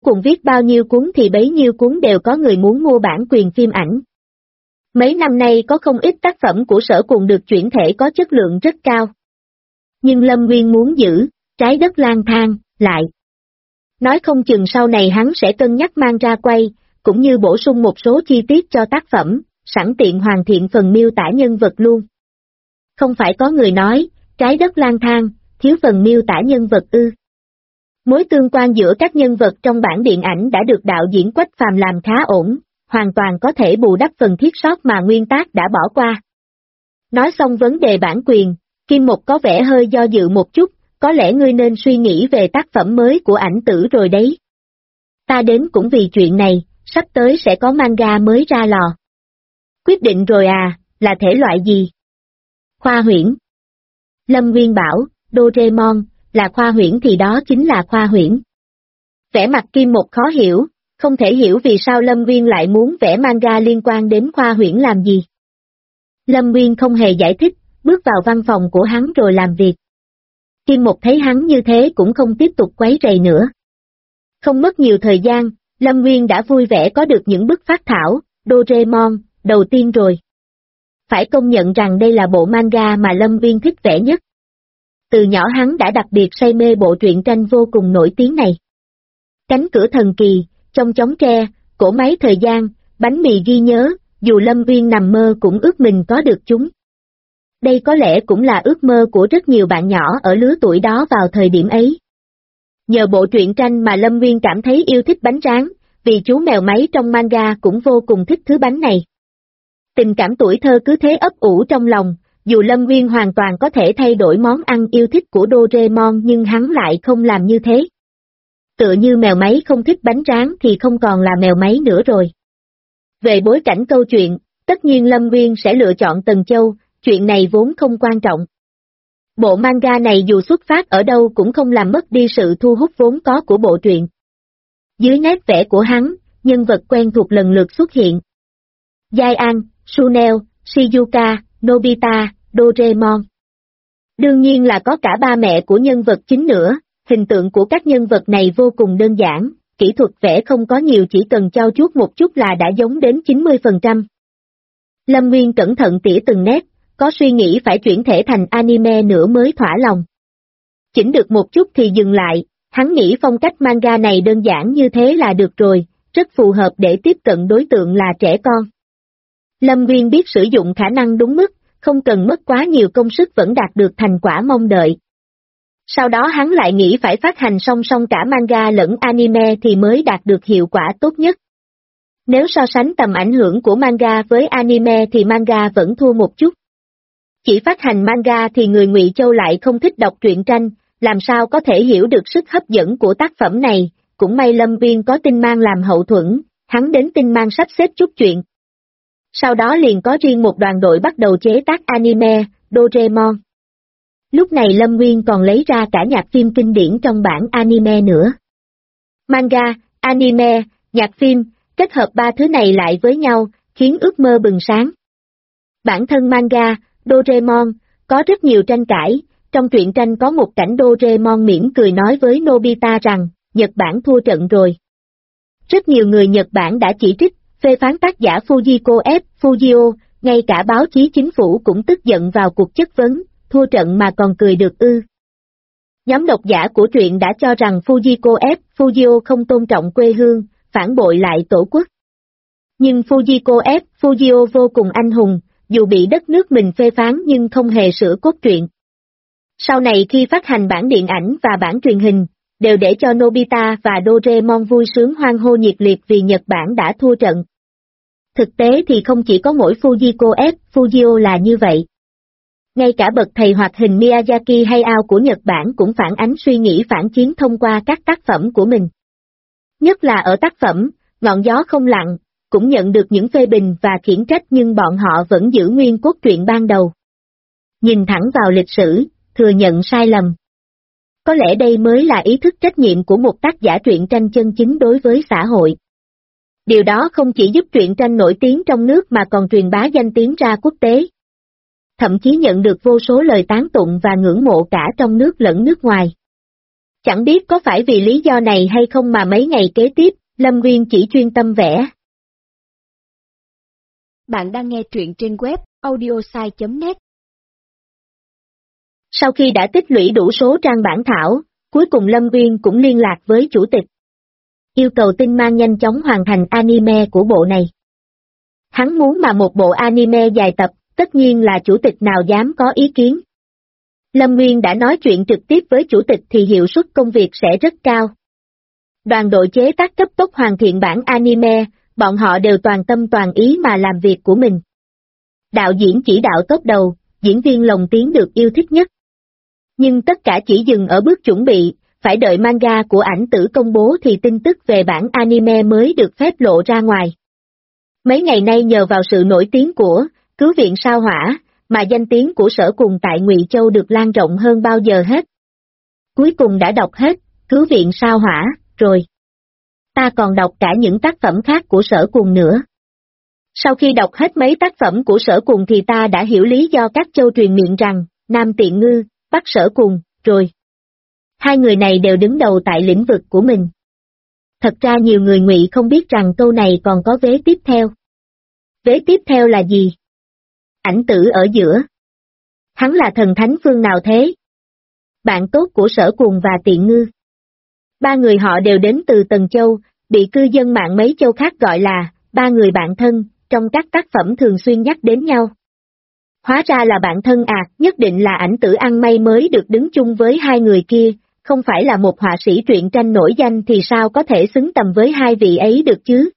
cùng viết bao nhiêu cuốn thì bấy nhiêu cuốn đều có người muốn mua bản quyền phim ảnh. Mấy năm nay có không ít tác phẩm của Sở Cùng được chuyển thể có chất lượng rất cao. Nhưng Lâm Nguyên muốn giữ Trái Đất Lang Thang lại. Nói không chừng sau này hắn sẽ cân nhắc mang ra quay, cũng như bổ sung một số chi tiết cho tác phẩm, sẵn tiện hoàn thiện phần miêu tả nhân vật luôn. Không phải có người nói, Trái Đất Lang Thang, thiếu phần miêu tả nhân vật ư. Mối tương quan giữa các nhân vật trong bản điện ảnh đã được đạo diễn Quách Phàm làm khá ổn, hoàn toàn có thể bù đắp phần thiếu sót mà nguyên tác đã bỏ qua. Nói xong vấn đề bản quyền, Kim Mộc có vẻ hơi do dự một chút, có lẽ ngươi nên suy nghĩ về tác phẩm mới của ảnh tử rồi đấy. Ta đến cũng vì chuyện này, sắp tới sẽ có manga mới ra lò. Quyết định rồi à, là thể loại gì? Khoa huyễn. Lâm Nguyên bảo, Doraemon, là khoa huyễn thì đó chính là khoa huyễn. Vẻ mặt Kim Mộc khó hiểu, không thể hiểu vì sao Lâm Nguyên lại muốn vẽ manga liên quan đến khoa huyễn làm gì. Lâm Nguyên không hề giải thích, bước vào văn phòng của hắn rồi làm việc. Kim Mộc thấy hắn như thế cũng không tiếp tục quấy rầy nữa. Không mất nhiều thời gian, Lâm Nguyên đã vui vẻ có được những bức phác thảo, Doraemon, đầu tiên rồi. Phải công nhận rằng đây là bộ manga mà Lâm Nguyên thích vẽ nhất. Từ nhỏ hắn đã đặc biệt say mê bộ truyện tranh vô cùng nổi tiếng này. Cánh cửa thần kỳ, trong chóng tre, cỗ máy thời gian, bánh mì ghi nhớ, dù Lâm Nguyên nằm mơ cũng ước mình có được chúng. Đây có lẽ cũng là ước mơ của rất nhiều bạn nhỏ ở lứa tuổi đó vào thời điểm ấy. Nhờ bộ truyện tranh mà Lâm Nguyên cảm thấy yêu thích bánh rán, vì chú mèo máy trong manga cũng vô cùng thích thứ bánh này. Tình cảm tuổi thơ cứ thế ấp ủ trong lòng, dù Lâm Nguyên hoàn toàn có thể thay đổi món ăn yêu thích của Doraemon nhưng hắn lại không làm như thế. Tựa như mèo máy không thích bánh rán thì không còn là mèo máy nữa rồi. Về bối cảnh câu chuyện, tất nhiên Lâm Nguyên sẽ lựa chọn Tần Châu, chuyện này vốn không quan trọng. Bộ manga này dù xuất phát ở đâu cũng không làm mất đi sự thu hút vốn có của bộ truyện. Dưới nét vẽ của hắn, nhân vật quen thuộc lần lượt xuất hiện. Giai An, Suneo, Shizuka, Nobita, Doraemon. Đương nhiên là có cả ba mẹ của nhân vật chính nữa, hình tượng của các nhân vật này vô cùng đơn giản, kỹ thuật vẽ không có nhiều chỉ cần trau chuốt một chút là đã giống đến 90%. Lâm Nguyên cẩn thận tỉa từng nét, có suy nghĩ phải chuyển thể thành anime nữa mới thỏa lòng. Chỉnh được một chút thì dừng lại, hắn nghĩ phong cách manga này đơn giản như thế là được rồi, rất phù hợp để tiếp cận đối tượng là trẻ con. Lâm Nguyên biết sử dụng khả năng đúng mức, không cần mất quá nhiều công sức vẫn đạt được thành quả mong đợi. Sau đó hắn lại nghĩ phải phát hành song song cả manga lẫn anime thì mới đạt được hiệu quả tốt nhất. Nếu so sánh tầm ảnh hưởng của manga với anime thì manga vẫn thua một chút. Chỉ phát hành manga thì người Ngụy Châu lại không thích đọc truyện tranh, làm sao có thể hiểu được sức hấp dẫn của tác phẩm này, cũng may Lâm Nguyên có Tinh Mang làm hậu thuẫn, hắn đến Tinh Mang sắp xếp chút chuyện. Sau đó liền có riêng một đoàn đội bắt đầu chế tác anime, Doraemon. Lúc này Lâm Nguyên còn lấy ra cả nhạc phim kinh điển trong bản anime nữa. Manga, anime, nhạc phim, kết hợp ba thứ này lại với nhau, khiến ước mơ bừng sáng. Bản thân manga, Doraemon, có rất nhiều tranh cãi, trong truyện tranh có một cảnh Doraemon mỉm cười nói với Nobita rằng, Nhật Bản thua trận rồi. Rất nhiều người Nhật Bản đã chỉ trích, phê phán tác giả Fujiko F. Fujio, ngay cả báo chí chính phủ cũng tức giận vào cuộc chất vấn, thua trận mà còn cười được ư. Nhóm độc giả của truyện đã cho rằng Fujiko F. Fujio không tôn trọng quê hương, phản bội lại tổ quốc. Nhưng Fujiko F. Fujio vô cùng anh hùng, dù bị đất nước mình phê phán nhưng không hề sửa cốt truyện. Sau này khi phát hành bản điện ảnh và bản truyền hình, đều để cho Nobita và Doraemon vui sướng hoan hô nhiệt liệt vì Nhật Bản đã thua trận. Thực tế thì không chỉ có mỗi Fujiko F. Fujio là như vậy. Ngay cả bậc thầy hoạt hình Miyazaki Hayao của Nhật Bản cũng phản ánh suy nghĩ phản chiến thông qua các tác phẩm của mình. Nhất là ở tác phẩm, Ngọn gió không lặng, cũng nhận được những phê bình và khiển trách nhưng bọn họ vẫn giữ nguyên cốt truyện ban đầu. Nhìn thẳng vào lịch sử, thừa nhận sai lầm. Có lẽ đây mới là ý thức trách nhiệm của một tác giả truyện tranh chân chính đối với xã hội. Điều đó không chỉ giúp truyện tranh nổi tiếng trong nước mà còn truyền bá danh tiếng ra quốc tế. Thậm chí nhận được vô số lời tán tụng và ngưỡng mộ cả trong nước lẫn nước ngoài. Chẳng biết có phải vì lý do này hay không mà mấy ngày kế tiếp, Lâm Nguyên chỉ chuyên tâm vẽ. Bạn đang nghe truyện trên web audiosai.net. Sau khi đã tích lũy đủ số trang bản thảo, cuối cùng Lâm Nguyên cũng liên lạc với chủ tịch. Yêu cầu Tinh Mang nhanh chóng hoàn thành anime của bộ này. Hắn muốn mà một bộ anime dài tập, tất nhiên là chủ tịch nào dám có ý kiến. Lâm Nguyên đã nói chuyện trực tiếp với chủ tịch thì hiệu suất công việc sẽ rất cao. Đoàn đội chế tác cấp tốc hoàn thiện bản anime, bọn họ đều toàn tâm toàn ý mà làm việc của mình. Đạo diễn chỉ đạo tốt đầu, diễn viên lồng tiếng được yêu thích nhất. Nhưng tất cả chỉ dừng ở bước chuẩn bị, phải đợi manga của ảnh tử công bố thì tin tức về bản anime mới được phép lộ ra ngoài. Mấy ngày nay nhờ vào sự nổi tiếng của Cứu viện sao hỏa, mà danh tiếng của Sở Cùng tại Ngụy Châu được lan rộng hơn bao giờ hết. Cuối cùng đã đọc hết Cứu viện sao hỏa rồi. Ta còn đọc cả những tác phẩm khác của Sở Cùng nữa. Sau khi đọc hết mấy tác phẩm của Sở Cùng thì ta đã hiểu lý do các châu truyền miệng rằng Nam Tiện Ngư, Bắc Sở Cùng, rồi. Hai người này đều đứng đầu tại lĩnh vực của mình. Thật ra nhiều người Ngụy không biết rằng câu này còn có vế tiếp theo. Vế tiếp theo là gì? Ảnh tử ở giữa. Hắn là thần thánh phương nào thế? Bạn tốt của Sở Cùng và Tiện Ngư. Ba người họ đều đến từ Tần Châu, bị cư dân mạng mấy châu khác gọi là ba người bạn thân, trong các tác phẩm thường xuyên nhắc đến nhau. Hóa ra là bạn thân à, nhất định là ảnh tử ăn may mới được đứng chung với hai người kia, không phải là một họa sĩ truyện tranh nổi danh thì sao có thể xứng tầm với hai vị ấy được chứ?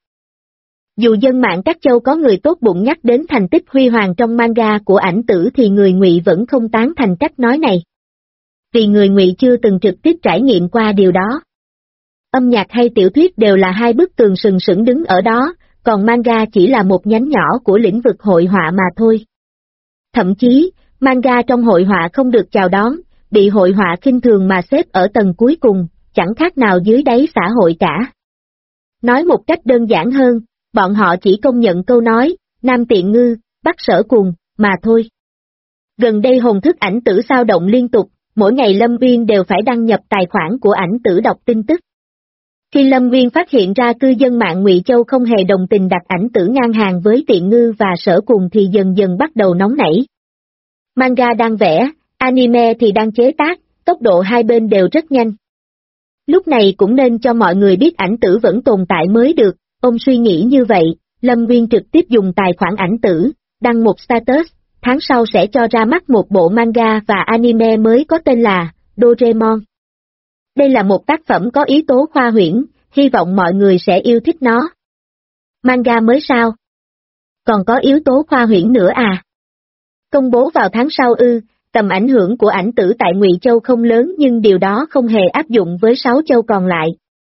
Dù dân mạng các châu có người tốt bụng nhắc đến thành tích huy hoàng trong manga của ảnh tử thì người Ngụy vẫn không tán thành cách nói này. Vì người Ngụy chưa từng trực tiếp trải nghiệm qua điều đó. Âm nhạc hay tiểu thuyết đều là hai bức tường sừng sững đứng ở đó, còn manga chỉ là một nhánh nhỏ của lĩnh vực hội họa mà thôi. Thậm chí, manga trong hội họa không được chào đón, bị hội họa khinh thường mà xếp ở tầng cuối cùng, chẳng khác nào dưới đáy xã hội cả. Nói một cách đơn giản hơn, bọn họ chỉ công nhận câu nói, Nam Tiện Ngư, Bắc Sở Cùng, mà thôi. Gần đây hồn thức ảnh tử sao động liên tục, mỗi ngày Lâm Uyên đều phải đăng nhập tài khoản của ảnh tử đọc tin tức. Khi Lâm Uyên phát hiện ra cư dân mạng Ngụy Châu không hề đồng tình đặt ảnh tử ngang hàng với Tiện Ngư và Sở Cùng thì dần dần bắt đầu nóng nảy. Manga đang vẽ, anime thì đang chế tác, tốc độ hai bên đều rất nhanh. Lúc này cũng nên cho mọi người biết ảnh tử vẫn tồn tại mới được, ông suy nghĩ như vậy, Lâm Uyên trực tiếp dùng tài khoản ảnh tử, đăng một status, tháng sau sẽ cho ra mắt một bộ manga và anime mới có tên là Doraemon. Đây là một tác phẩm có yếu tố khoa huyễn, hy vọng mọi người sẽ yêu thích nó. Manga mới sao? Còn có yếu tố khoa huyễn nữa à? Công bố vào tháng sau ư, tầm ảnh hưởng của ảnh tử tại Ngụy Châu không lớn nhưng điều đó không hề áp dụng với 6 châu còn lại.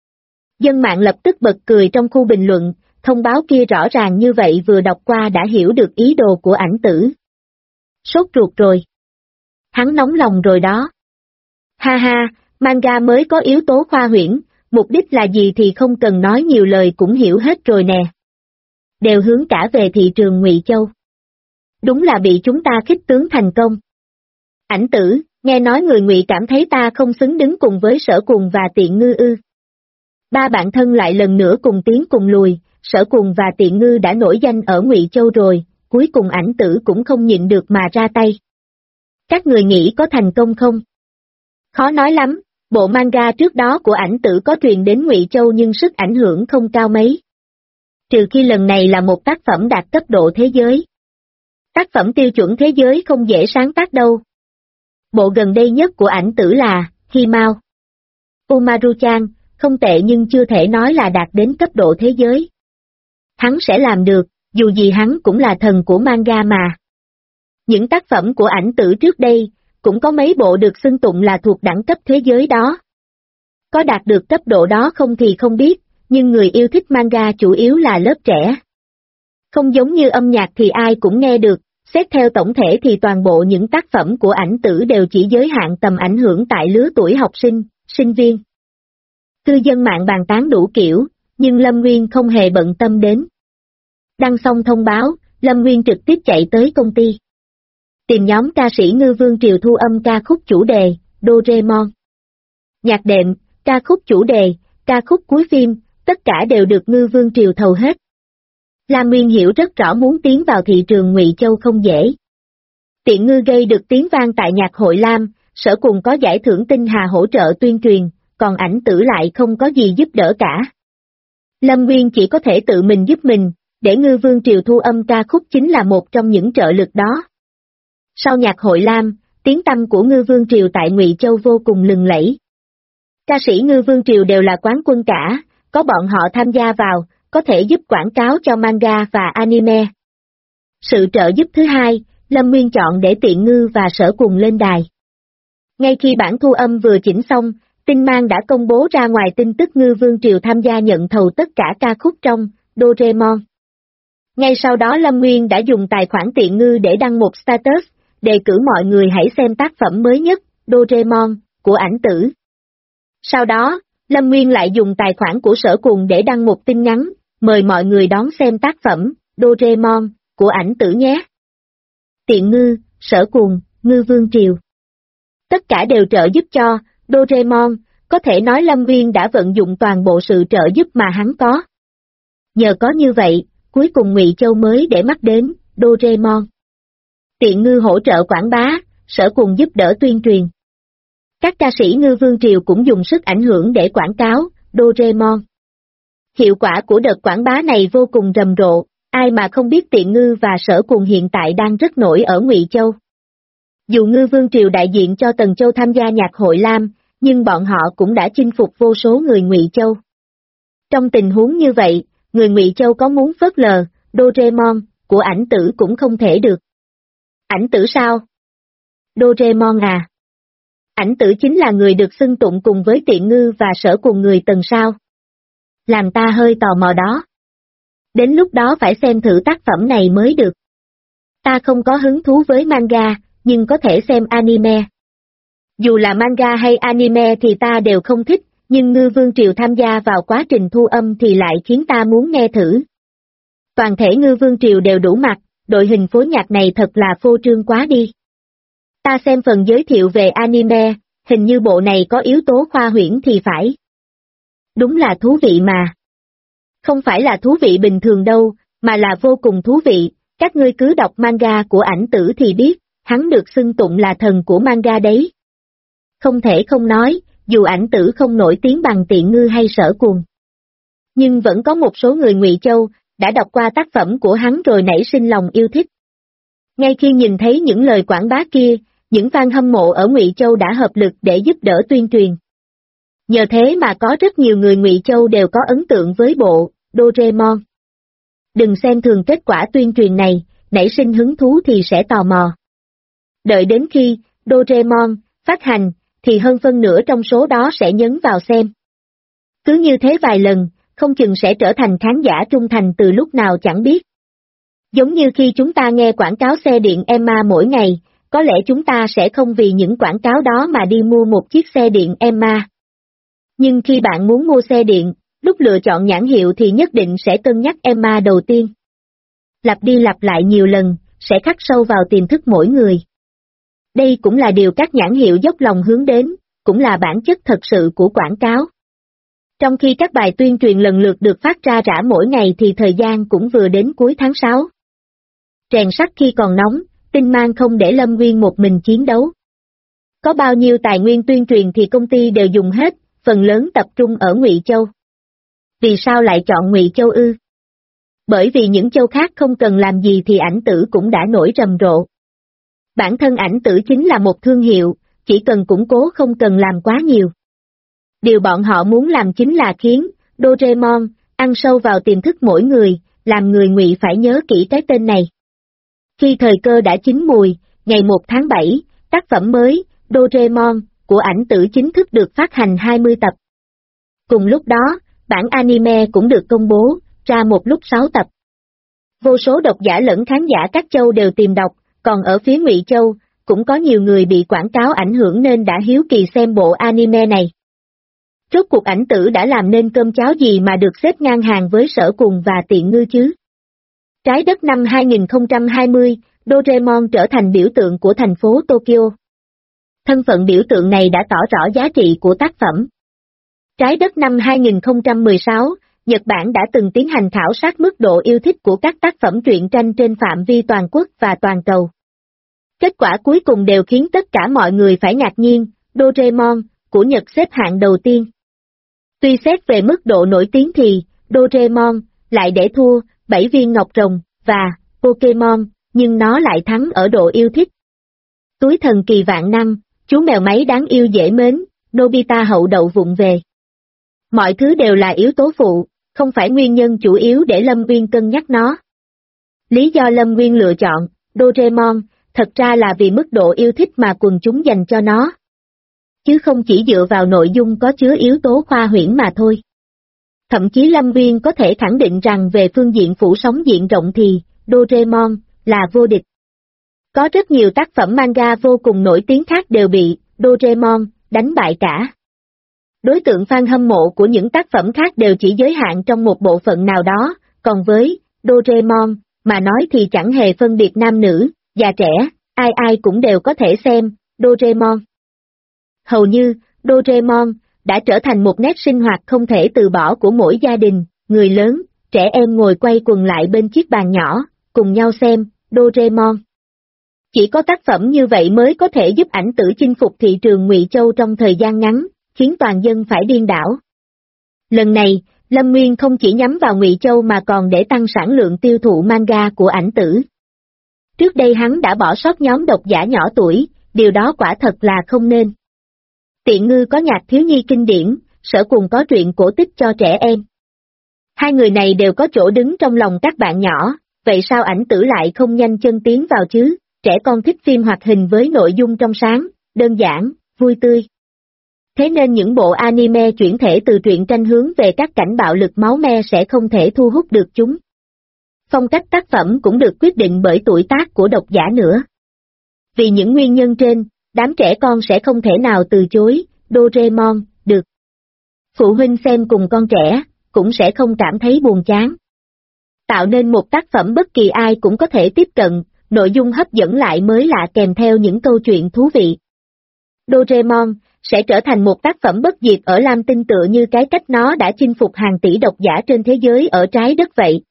Dân mạng lập tức bật cười trong khu bình luận, thông báo kia rõ ràng như vậy vừa đọc qua đã hiểu được ý đồ của ảnh tử. Sốt ruột rồi. Hắn nóng lòng rồi đó. Ha ha, manga mới có yếu tố khoa huyễn, mục đích là gì thì không cần nói nhiều lời cũng hiểu hết rồi nè. Đều hướng cả về thị trường Ngụy Châu. Đúng là bị chúng ta khích tướng thành công. Ảnh tử, nghe nói người Ngụy cảm thấy ta không xứng đứng cùng với Sở Cùng và Tiện Ngư ư. Ba bạn thân lại lần nữa cùng tiến cùng lùi, Sở Cùng và Tiện Ngư đã nổi danh ở Ngụy Châu rồi, cuối cùng ảnh tử cũng không nhịn được mà ra tay. Các người nghĩ có thành công không? Khó nói lắm, bộ manga trước đó của ảnh tử có truyền đến Ngụy Châu nhưng sức ảnh hưởng không cao mấy. Trừ khi lần này là một tác phẩm đạt cấp độ thế giới. Tác phẩm tiêu chuẩn thế giới không dễ sáng tác đâu. Bộ gần đây nhất của ảnh tử là Himao Umaru-chan, không tệ nhưng chưa thể nói là đạt đến cấp độ thế giới. Hắn sẽ làm được, dù gì hắn cũng là thần của manga mà. Những tác phẩm của ảnh tử trước đây, cũng có mấy bộ được xưng tụng là thuộc đẳng cấp thế giới đó. Có đạt được cấp độ đó không thì không biết, nhưng người yêu thích manga chủ yếu là lớp trẻ. Không giống như âm nhạc thì ai cũng nghe được, xét theo tổng thể thì toàn bộ những tác phẩm của ảnh tử đều chỉ giới hạn tầm ảnh hưởng tại lứa tuổi học sinh, sinh viên. Cư dân mạng bàn tán đủ kiểu, nhưng Lâm Nguyên không hề bận tâm đến. Đăng xong thông báo, Lâm Nguyên trực tiếp chạy tới công ty. Tìm nhóm ca sĩ Ngư Vương Triều thu âm ca khúc chủ đề, Doraemon. nhạc đệm, ca khúc chủ đề, ca khúc cuối phim, tất cả đều được Ngư Vương Triều thầu hết. Lam Nguyên hiểu rất rõ muốn tiến vào thị trường Ngụy Châu không dễ. Tiện Ngư gây được tiếng vang tại nhạc hội Lam, Sở Cùng có giải thưởng tinh hà hỗ trợ tuyên truyền, còn Ảnh Tử lại không có gì giúp đỡ cả. Lâm Nguyên chỉ có thể tự mình giúp mình, để Ngư Vương Triều thu âm ca khúc chính là một trong những trợ lực đó. Sau nhạc hội Lam, tiếng tăm của Ngư Vương Triều tại Ngụy Châu vô cùng lừng lẫy. Ca sĩ Ngư Vương Triều đều là quán quân cả, có bọn họ tham gia vào, có thể giúp quảng cáo cho manga và anime. Sự trợ giúp thứ hai, Lâm Nguyên chọn để Tiện Ngư và Sở Cùng lên đài. Ngay khi bản thu âm vừa chỉnh xong, Tinh Mang đã công bố ra ngoài tin tức Ngư Vương Triều tham gia nhận thầu tất cả ca khúc trong Doraemon. Ngay sau đó Lâm Nguyên đã dùng tài khoản Tiện Ngư để đăng một status, đề cử mọi người hãy xem tác phẩm mới nhất, Doraemon, của Ảnh Tử. Sau đó, Lâm Nguyên lại dùng tài khoản của Sở Cùng để đăng một tin ngắn, mời mọi người đón xem tác phẩm, Doraemon, của Ảnh Tử nhé. Tiện Ngư, Sở Cùng, Ngư Vương Triều. Tất cả đều trợ giúp cho Doraemon, có thể nói Lâm Nguyên đã vận dụng toàn bộ sự trợ giúp mà hắn có. Nhờ có như vậy, cuối cùng Ngụy Châu mới để mắt đến Doraemon. Tiện Ngư hỗ trợ quảng bá, Sở Cùng giúp đỡ tuyên truyền. Các ca sĩ Ngư Vương Triều cũng dùng sức ảnh hưởng để quảng cáo Doraemon. Hiệu quả của đợt quảng bá này vô cùng rầm rộ, ai mà không biết Tiện Ngư và Sở Cùng hiện tại đang rất nổi ở Ngụy Châu. Dù Ngư Vương Triều đại diện cho Tần Châu tham gia nhạc hội Lam, nhưng bọn họ cũng đã chinh phục vô số người Ngụy Châu. Trong tình huống như vậy, người Ngụy Châu có muốn phớt lờ Doraemon của Ảnh Tử cũng không thể được. Ảnh Tử sao? Doraemon à? Ảnh Tử chính là người được xưng tụng cùng với Tiện Ngư và Sở Cùng người Tần sao? Làm ta hơi tò mò đó. Đến lúc đó phải xem thử tác phẩm này mới được. Ta không có hứng thú với manga, nhưng có thể xem anime. Dù là manga hay anime thì ta đều không thích, nhưng Ngư Vương Triều tham gia vào quá trình thu âm thì lại khiến ta muốn nghe thử. Toàn thể Ngư Vương Triều đều đủ mặt, đội hình phối nhạc này thật là phô trương quá đi. Ta xem phần giới thiệu về anime, hình như bộ này có yếu tố khoa huyễn thì phải. Đúng là thú vị mà. Không phải là thú vị bình thường đâu, mà là vô cùng thú vị, các ngươi cứ đọc manga của Ảnh Tử thì biết, hắn được xưng tụng là thần của manga đấy. Không thể không nói, dù Ảnh Tử không nổi tiếng bằng Tiện Ngư hay Sở Cùng. Nhưng vẫn có một số người Ngụy Châu đã đọc qua tác phẩm của hắn rồi nảy sinh lòng yêu thích. Ngay khi nhìn thấy những lời quảng bá kia, những fan hâm mộ ở Ngụy Châu đã hợp lực để giúp đỡ tuyên truyền. Nhờ thế mà có rất nhiều người Ngụy Châu đều có ấn tượng với bộ Doraemon. Đừng xem thường kết quả tuyên truyền này, nảy sinh hứng thú thì sẽ tò mò. Đợi đến khi Doraemon phát hành, thì hơn phân nửa trong số đó sẽ nhấn vào xem. Cứ như thế vài lần, không chừng sẽ trở thành khán giả trung thành từ lúc nào chẳng biết. Giống như khi chúng ta nghe quảng cáo xe điện Emma mỗi ngày, có lẽ chúng ta sẽ không vì những quảng cáo đó mà đi mua một chiếc xe điện Emma. Nhưng khi bạn muốn mua xe điện, lúc lựa chọn nhãn hiệu thì nhất định sẽ cân nhắc Emma đầu tiên. Lặp đi lặp lại nhiều lần, sẽ khắc sâu vào tiềm thức mỗi người. Đây cũng là điều các nhãn hiệu dốc lòng hướng đến, cũng là bản chất thật sự của quảng cáo. Trong khi các bài tuyên truyền lần lượt được phát ra rã mỗi ngày thì thời gian cũng vừa đến cuối tháng 6. Rèn sắt khi còn nóng, Tinh Mang không để Lâm Nguyên một mình chiến đấu. Có bao nhiêu tài nguyên tuyên truyền thì công ty đều dùng hết, phần lớn tập trung ở Ngụy Châu. Vì sao lại chọn Ngụy Châu ư? Bởi vì những châu khác không cần làm gì thì Ảnh Tử cũng đã nổi rầm rộ. Bản thân Ảnh Tử chính là một thương hiệu, chỉ cần củng cố không cần làm quá nhiều. Điều bọn họ muốn làm chính là khiến Doraemon ăn sâu vào tiềm thức mỗi người, làm người Ngụy phải nhớ kỹ cái tên này. Khi thời cơ đã chín mùi, ngày 1 tháng 7, tác phẩm mới, Doraemon, của Ảnh Tử chính thức được phát hành 20 tập. Cùng lúc đó, bản anime cũng được công bố, ra một lúc 6 tập. Vô số độc giả lẫn khán giả các châu đều tìm đọc, còn ở phía Ngụy Châu, cũng có nhiều người bị quảng cáo ảnh hưởng nên đã hiếu kỳ xem bộ anime này. Rốt cuộc Ảnh Tử đã làm nên cơm cháo gì mà được xếp ngang hàng với Sở Cùng và Tiện Ngư chứ? Trái đất năm 2020, Doraemon trở thành biểu tượng của thành phố Tokyo. Thân phận biểu tượng này đã tỏ rõ giá trị của tác phẩm. Trái đất năm 2016, Nhật Bản đã từng tiến hành khảo sát mức độ yêu thích của các tác phẩm truyện tranh trên phạm vi toàn quốc và toàn cầu. Kết quả cuối cùng đều khiến tất cả mọi người phải ngạc nhiên, Doraemon, của Nhật xếp hạng đầu tiên. Tuy xét về mức độ nổi tiếng thì, Doraemon, lại để thua, 7 viên ngọc rồng, và, Pokemon, nhưng nó lại thắng ở độ yêu thích. Túi thần kỳ vạn năng, chú mèo máy đáng yêu dễ mến, Nobita hậu đậu vụng về. Mọi thứ đều là yếu tố phụ, không phải nguyên nhân chủ yếu để Lâm Nguyên cân nhắc nó. Lý do Lâm Nguyên lựa chọn Doraemon, thật ra là vì mức độ yêu thích mà quần chúng dành cho nó. Chứ không chỉ dựa vào nội dung có chứa yếu tố khoa huyễn mà thôi. Thậm chí Lâm Nguyên có thể khẳng định rằng về phương diện phủ sóng diện rộng thì, Doraemon, là vô địch. Có rất nhiều tác phẩm manga vô cùng nổi tiếng khác đều bị Doraemon đánh bại cả. Đối tượng fan hâm mộ của những tác phẩm khác đều chỉ giới hạn trong một bộ phận nào đó, còn với Doraemon mà nói thì chẳng hề phân biệt nam nữ, già trẻ, ai ai cũng đều có thể xem Doraemon. Hầu như, Doraemon đã trở thành một nét sinh hoạt không thể từ bỏ của mỗi gia đình, người lớn, trẻ em ngồi quay quần lại bên chiếc bàn nhỏ, cùng nhau xem Doraemon. Chỉ có tác phẩm như vậy mới có thể giúp ảnh tử chinh phục thị trường Ngụy Châu trong thời gian ngắn, khiến toàn dân phải điên đảo. Lần này, Lâm Nguyên không chỉ nhắm vào Ngụy Châu mà còn để tăng sản lượng tiêu thụ manga của ảnh tử. Trước đây hắn đã bỏ sót nhóm độc giả nhỏ tuổi, điều đó quả thật là không nên. Tiện ngư có nhạc thiếu nhi kinh điển, Sở Cùng có truyện cổ tích cho trẻ em. Hai người này đều có chỗ đứng trong lòng các bạn nhỏ, vậy sao ảnh tử lại không nhanh chân tiến vào chứ? Trẻ con thích phim hoạt hình với nội dung trong sáng, đơn giản, vui tươi. Thế nên những bộ anime chuyển thể từ truyện tranh hướng về các cảnh bạo lực máu me sẽ không thể thu hút được chúng. Phong cách tác phẩm cũng được quyết định bởi tuổi tác của độc giả nữa. Vì những nguyên nhân trên, đám trẻ con sẽ không thể nào từ chối Doraemon được. Phụ huynh xem cùng con trẻ, cũng sẽ không cảm thấy buồn chán. Tạo nên một tác phẩm bất kỳ ai cũng có thể tiếp cận, nội dung hấp dẫn lại mới lạ kèm theo những câu chuyện thú vị. Doraemon sẽ trở thành một tác phẩm bất diệt ở Lam Tinh tựa như cái cách nó đã chinh phục hàng tỷ độc giả trên thế giới ở trái đất vậy.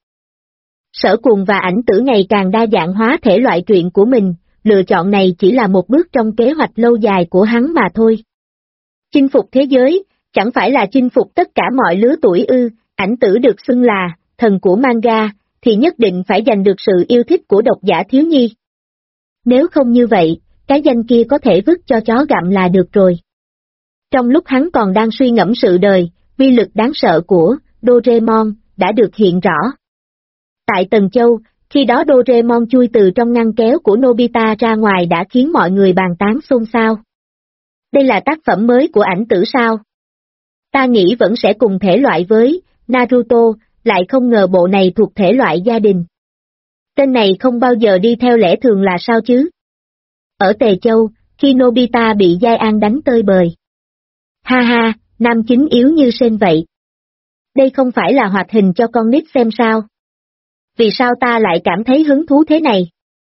Sở Cùng và ảnh tử ngày càng đa dạng hóa thể loại truyện của mình, lựa chọn này chỉ là một bước trong kế hoạch lâu dài của hắn mà thôi. Chinh phục thế giới, chẳng phải là chinh phục tất cả mọi lứa tuổi ư? Ảnh tử được xưng là thần của manga, thì nhất định phải giành được sự yêu thích của độc giả thiếu nhi. Nếu không như vậy, cái danh kia có thể vứt cho chó gặm là được rồi. Trong lúc hắn còn đang suy ngẫm sự đời, uy lực đáng sợ của Doraemon đã được hiện rõ. Tại Tần Châu, khi đó Doraemon chui từ trong ngăn kéo của Nobita ra ngoài đã khiến mọi người bàn tán xôn xao. Đây là tác phẩm mới của ảnh tử sao? Ta nghĩ vẫn sẽ cùng thể loại với Naruto, lại không ngờ bộ này thuộc thể loại gia đình. Tên này không bao giờ đi theo lẽ thường là sao chứ? Ở Tề Châu, khi Nobita bị Giai An đánh tơi bời. Ha ha, nam chính yếu như sên vậy. Đây không phải là hoạt hình cho con nít xem sao? Vì sao ta lại cảm thấy hứng thú thế này?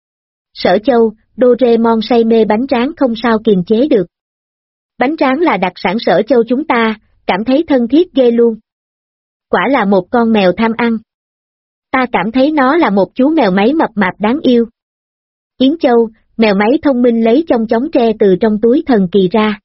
Sở Châu, Doraemon say mê bánh tráng không sao kiềm chế được. Bánh tráng là đặc sản Sở Châu chúng ta, cảm thấy thân thiết ghê luôn. Quả là một con mèo tham ăn. Ta cảm thấy nó là một chú mèo máy mập mạp đáng yêu. Yến Châu, mèo máy thông minh lấy trong chóng tre từ trong túi thần kỳ ra.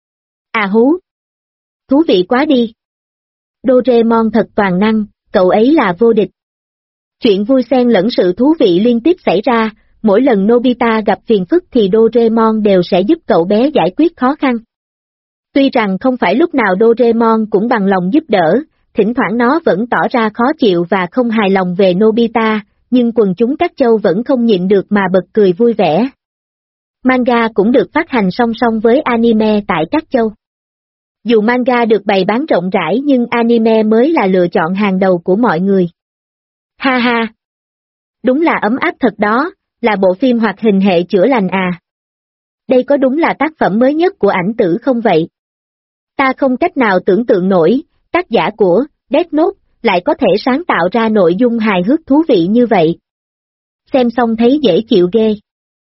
À hú! Thú vị quá đi! Doraemon thật toàn năng, cậu ấy là vô địch. Chuyện vui xen lẫn sự thú vị liên tiếp xảy ra, mỗi lần Nobita gặp phiền phức thì Doraemon đều sẽ giúp cậu bé giải quyết khó khăn. Tuy rằng không phải lúc nào Doraemon cũng bằng lòng giúp đỡ, thỉnh thoảng nó vẫn tỏ ra khó chịu và không hài lòng về Nobita, nhưng quần chúng các châu vẫn không nhịn được mà bật cười vui vẻ. Manga cũng được phát hành song song với anime tại các châu. Dù manga được bày bán rộng rãi nhưng anime mới là lựa chọn hàng đầu của mọi người. Ha ha! Đúng là ấm áp thật đó, là bộ phim hoạt hình hệ chữa lành à. Đây có đúng là tác phẩm mới nhất của ảnh tử không vậy? Ta không cách nào tưởng tượng nổi, tác giả của Death Note lại có thể sáng tạo ra nội dung hài hước thú vị như vậy. Xem xong thấy dễ chịu ghê.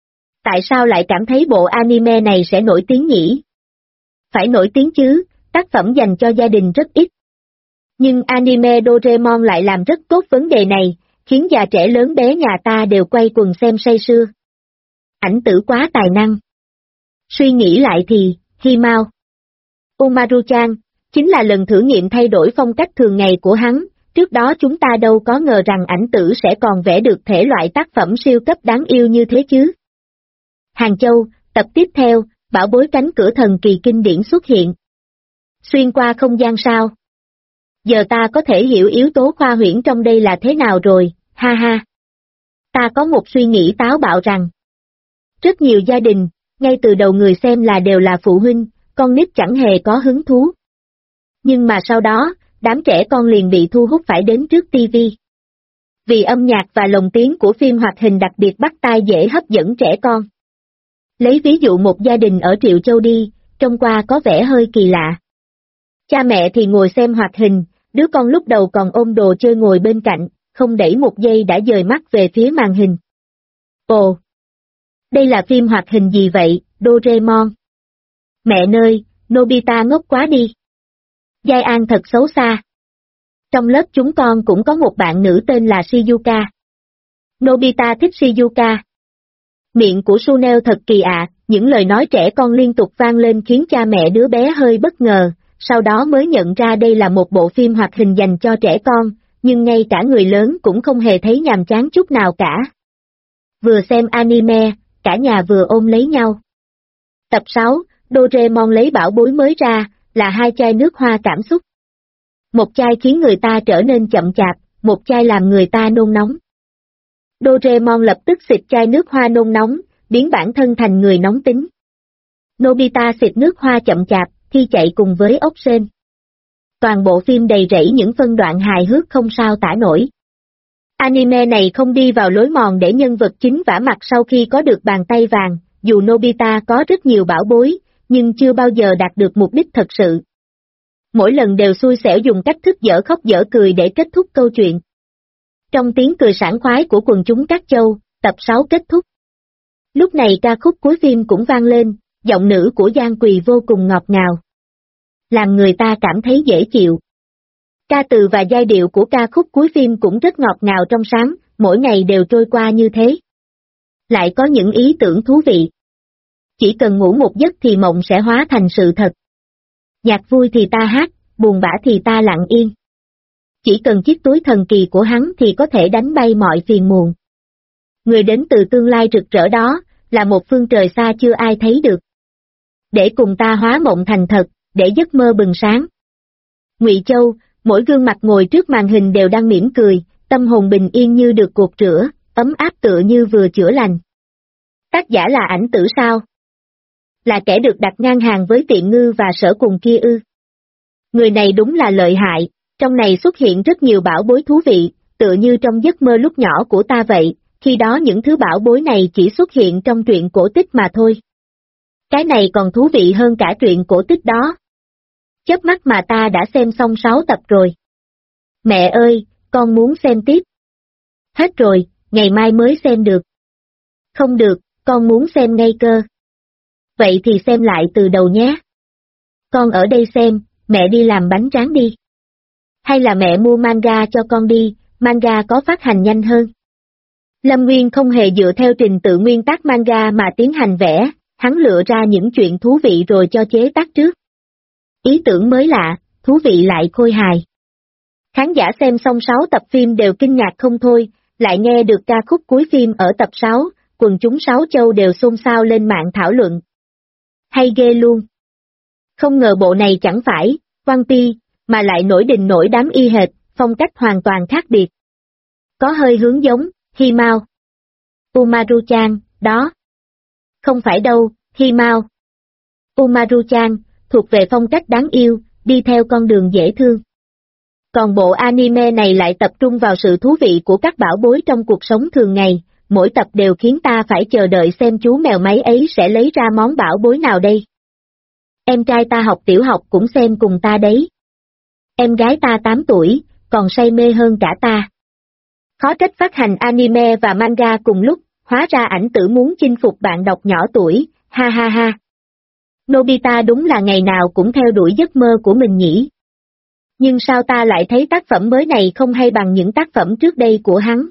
Tại sao lại cảm thấy bộ anime này sẽ nổi tiếng nhỉ? Phải nổi tiếng chứ, tác phẩm dành cho gia đình rất ít. Nhưng anime Doraemon lại làm rất tốt vấn đề này, khiến già trẻ lớn bé nhà ta đều quay quần xem say sưa. Ảnh tử quá tài năng. Suy nghĩ lại thì, Himao Umaru-chan, chính là lần thử nghiệm thay đổi phong cách thường ngày của hắn, trước đó chúng ta đâu có ngờ rằng ảnh tử sẽ còn vẽ được thể loại tác phẩm siêu cấp đáng yêu như thế chứ. Hàng Châu, tập tiếp theo, bảo bối cánh cửa thần kỳ kinh điển xuất hiện. Xuyên qua không gian sao? Giờ ta có thể hiểu yếu tố khoa huyễn trong đây là thế nào rồi, ha ha. Ta có một suy nghĩ táo bạo rằng, rất nhiều gia đình, ngay từ đầu người xem đều là phụ huynh, con nít chẳng hề có hứng thú. Nhưng mà sau đó, đám trẻ con liền bị thu hút phải đến trước tivi. Vì âm nhạc và lồng tiếng của phim hoạt hình đặc biệt bắt tai dễ hấp dẫn trẻ con. Lấy ví dụ một gia đình ở Triệu Châu đi, trông qua có vẻ hơi kỳ lạ. Cha mẹ thì ngồi xem hoạt hình, đứa con lúc đầu còn ôm đồ chơi ngồi bên cạnh, không đẩy một giây đã dời mắt về phía màn hình. Ồ! Đây là phim hoạt hình gì vậy, Doraemon? Mẹ nơi, Nobita ngốc quá đi. Giai An thật xấu xa. Trong lớp chúng con cũng có một bạn nữ tên là Shizuka. Nobita thích Shizuka. Miệng của Suneo thật kỳ ạ, những lời nói trẻ con liên tục vang lên khiến cha mẹ đứa bé hơi bất ngờ, sau đó mới nhận ra đây là một bộ phim hoạt hình dành cho trẻ con, nhưng ngay cả người lớn cũng không hề thấy nhàm chán chút nào cả. Vừa xem anime, cả nhà vừa ôm lấy nhau. Tập 6, Doraemon lấy bảo bối mới ra, là 2 chai nước hoa cảm xúc. Một chai khiến người ta trở nên chậm chạp, một chai làm người ta nôn nóng. Doraemon lập tức xịt chai nước hoa nôn nóng, biến bản thân thành người nóng tính. Nobita xịt nước hoa chậm chạp, khi chạy cùng với ốc sên. Toàn bộ phim đầy rẫy những phân đoạn hài hước không sao tả nổi. Anime này không đi vào lối mòn để nhân vật chính vả mặt sau khi có được bàn tay vàng, dù Nobita có rất nhiều bảo bối, nhưng chưa bao giờ đạt được mục đích thật sự. Mỗi lần đều xui xẻo dùng cách thức dở khóc dở cười để kết thúc câu chuyện. Trong tiếng cười sảng khoái của quần chúng các châu, tập 6 kết thúc. Lúc này ca khúc cuối phim cũng vang lên, giọng nữ của Giang Quỳ vô cùng ngọt ngào. Làm người ta cảm thấy dễ chịu. Ca từ và giai điệu của ca khúc cuối phim cũng rất ngọt ngào trong sáng, mỗi ngày đều trôi qua như thế. Lại có những ý tưởng thú vị. Chỉ cần ngủ một giấc thì mộng sẽ hóa thành sự thật. Nhạc vui thì ta hát, buồn bã thì ta lặng yên. Chỉ cần chiếc túi thần kỳ của hắn thì có thể đánh bay mọi phiền muộn. Người đến từ tương lai rực rỡ đó, là một phương trời xa chưa ai thấy được. Để cùng ta hóa mộng thành thật, để giấc mơ bừng sáng. Ngụy Châu, mỗi gương mặt ngồi trước màn hình đều đang mỉm cười, tâm hồn bình yên như được cột rửa, ấm áp tựa như vừa chữa lành. Tác giả là Ảnh Tử sao? Là kẻ được đặt ngang hàng với Tiện Ngư và Sở Cùng kia ư? Người này đúng là lợi hại, trong này xuất hiện rất nhiều bảo bối thú vị, tựa như trong giấc mơ lúc nhỏ của ta vậy, khi đó những thứ bảo bối này chỉ xuất hiện trong truyện cổ tích mà thôi. Cái này còn thú vị hơn cả truyện cổ tích đó. Chớp mắt mà ta đã xem xong 6 tập rồi. Mẹ ơi, con muốn xem tiếp. Hết rồi, ngày mai mới xem được. Không được, con muốn xem ngay cơ. Vậy thì xem lại từ đầu nhé. Con ở đây xem, mẹ đi làm bánh tráng đi. Hay là mẹ mua manga cho con đi, manga có phát hành nhanh hơn. Lâm Nguyên không hề dựa theo trình tự nguyên tác manga mà tiến hành vẽ, hắn lựa ra những chuyện thú vị rồi cho chế tác trước. Ý tưởng mới lạ, thú vị lại khôi hài. Khán giả xem xong 6 tập phim đều kinh ngạc không thôi, lại nghe được ca khúc cuối phim ở tập 6, quần chúng 6 châu đều xôn xao lên mạng thảo luận. Hay ghê luôn. Không ngờ bộ này chẳng phải, One Piece, mà lại nổi đình nổi đám y hệt, phong cách hoàn toàn khác biệt. Có hơi hướng giống, Himao Umaru-chan, đó. Không phải đâu, Himao Umaru-chan, thuộc về phong cách đáng yêu, đi theo con đường dễ thương. Còn bộ anime này lại tập trung vào sự thú vị của các bảo bối trong cuộc sống thường ngày, mỗi tập đều khiến ta phải chờ đợi xem chú mèo máy ấy sẽ lấy ra món bảo bối nào đây. Em trai ta học tiểu học cũng xem cùng ta đấy. Em gái ta 8 tuổi, còn say mê hơn cả ta. Khó trách phát hành anime và manga cùng lúc, hóa ra ảnh tử muốn chinh phục bạn đọc nhỏ tuổi, ha ha ha. Nobita đúng là ngày nào cũng theo đuổi giấc mơ của mình nhỉ. Nhưng sao ta lại thấy tác phẩm mới này không hay bằng những tác phẩm trước đây của hắn?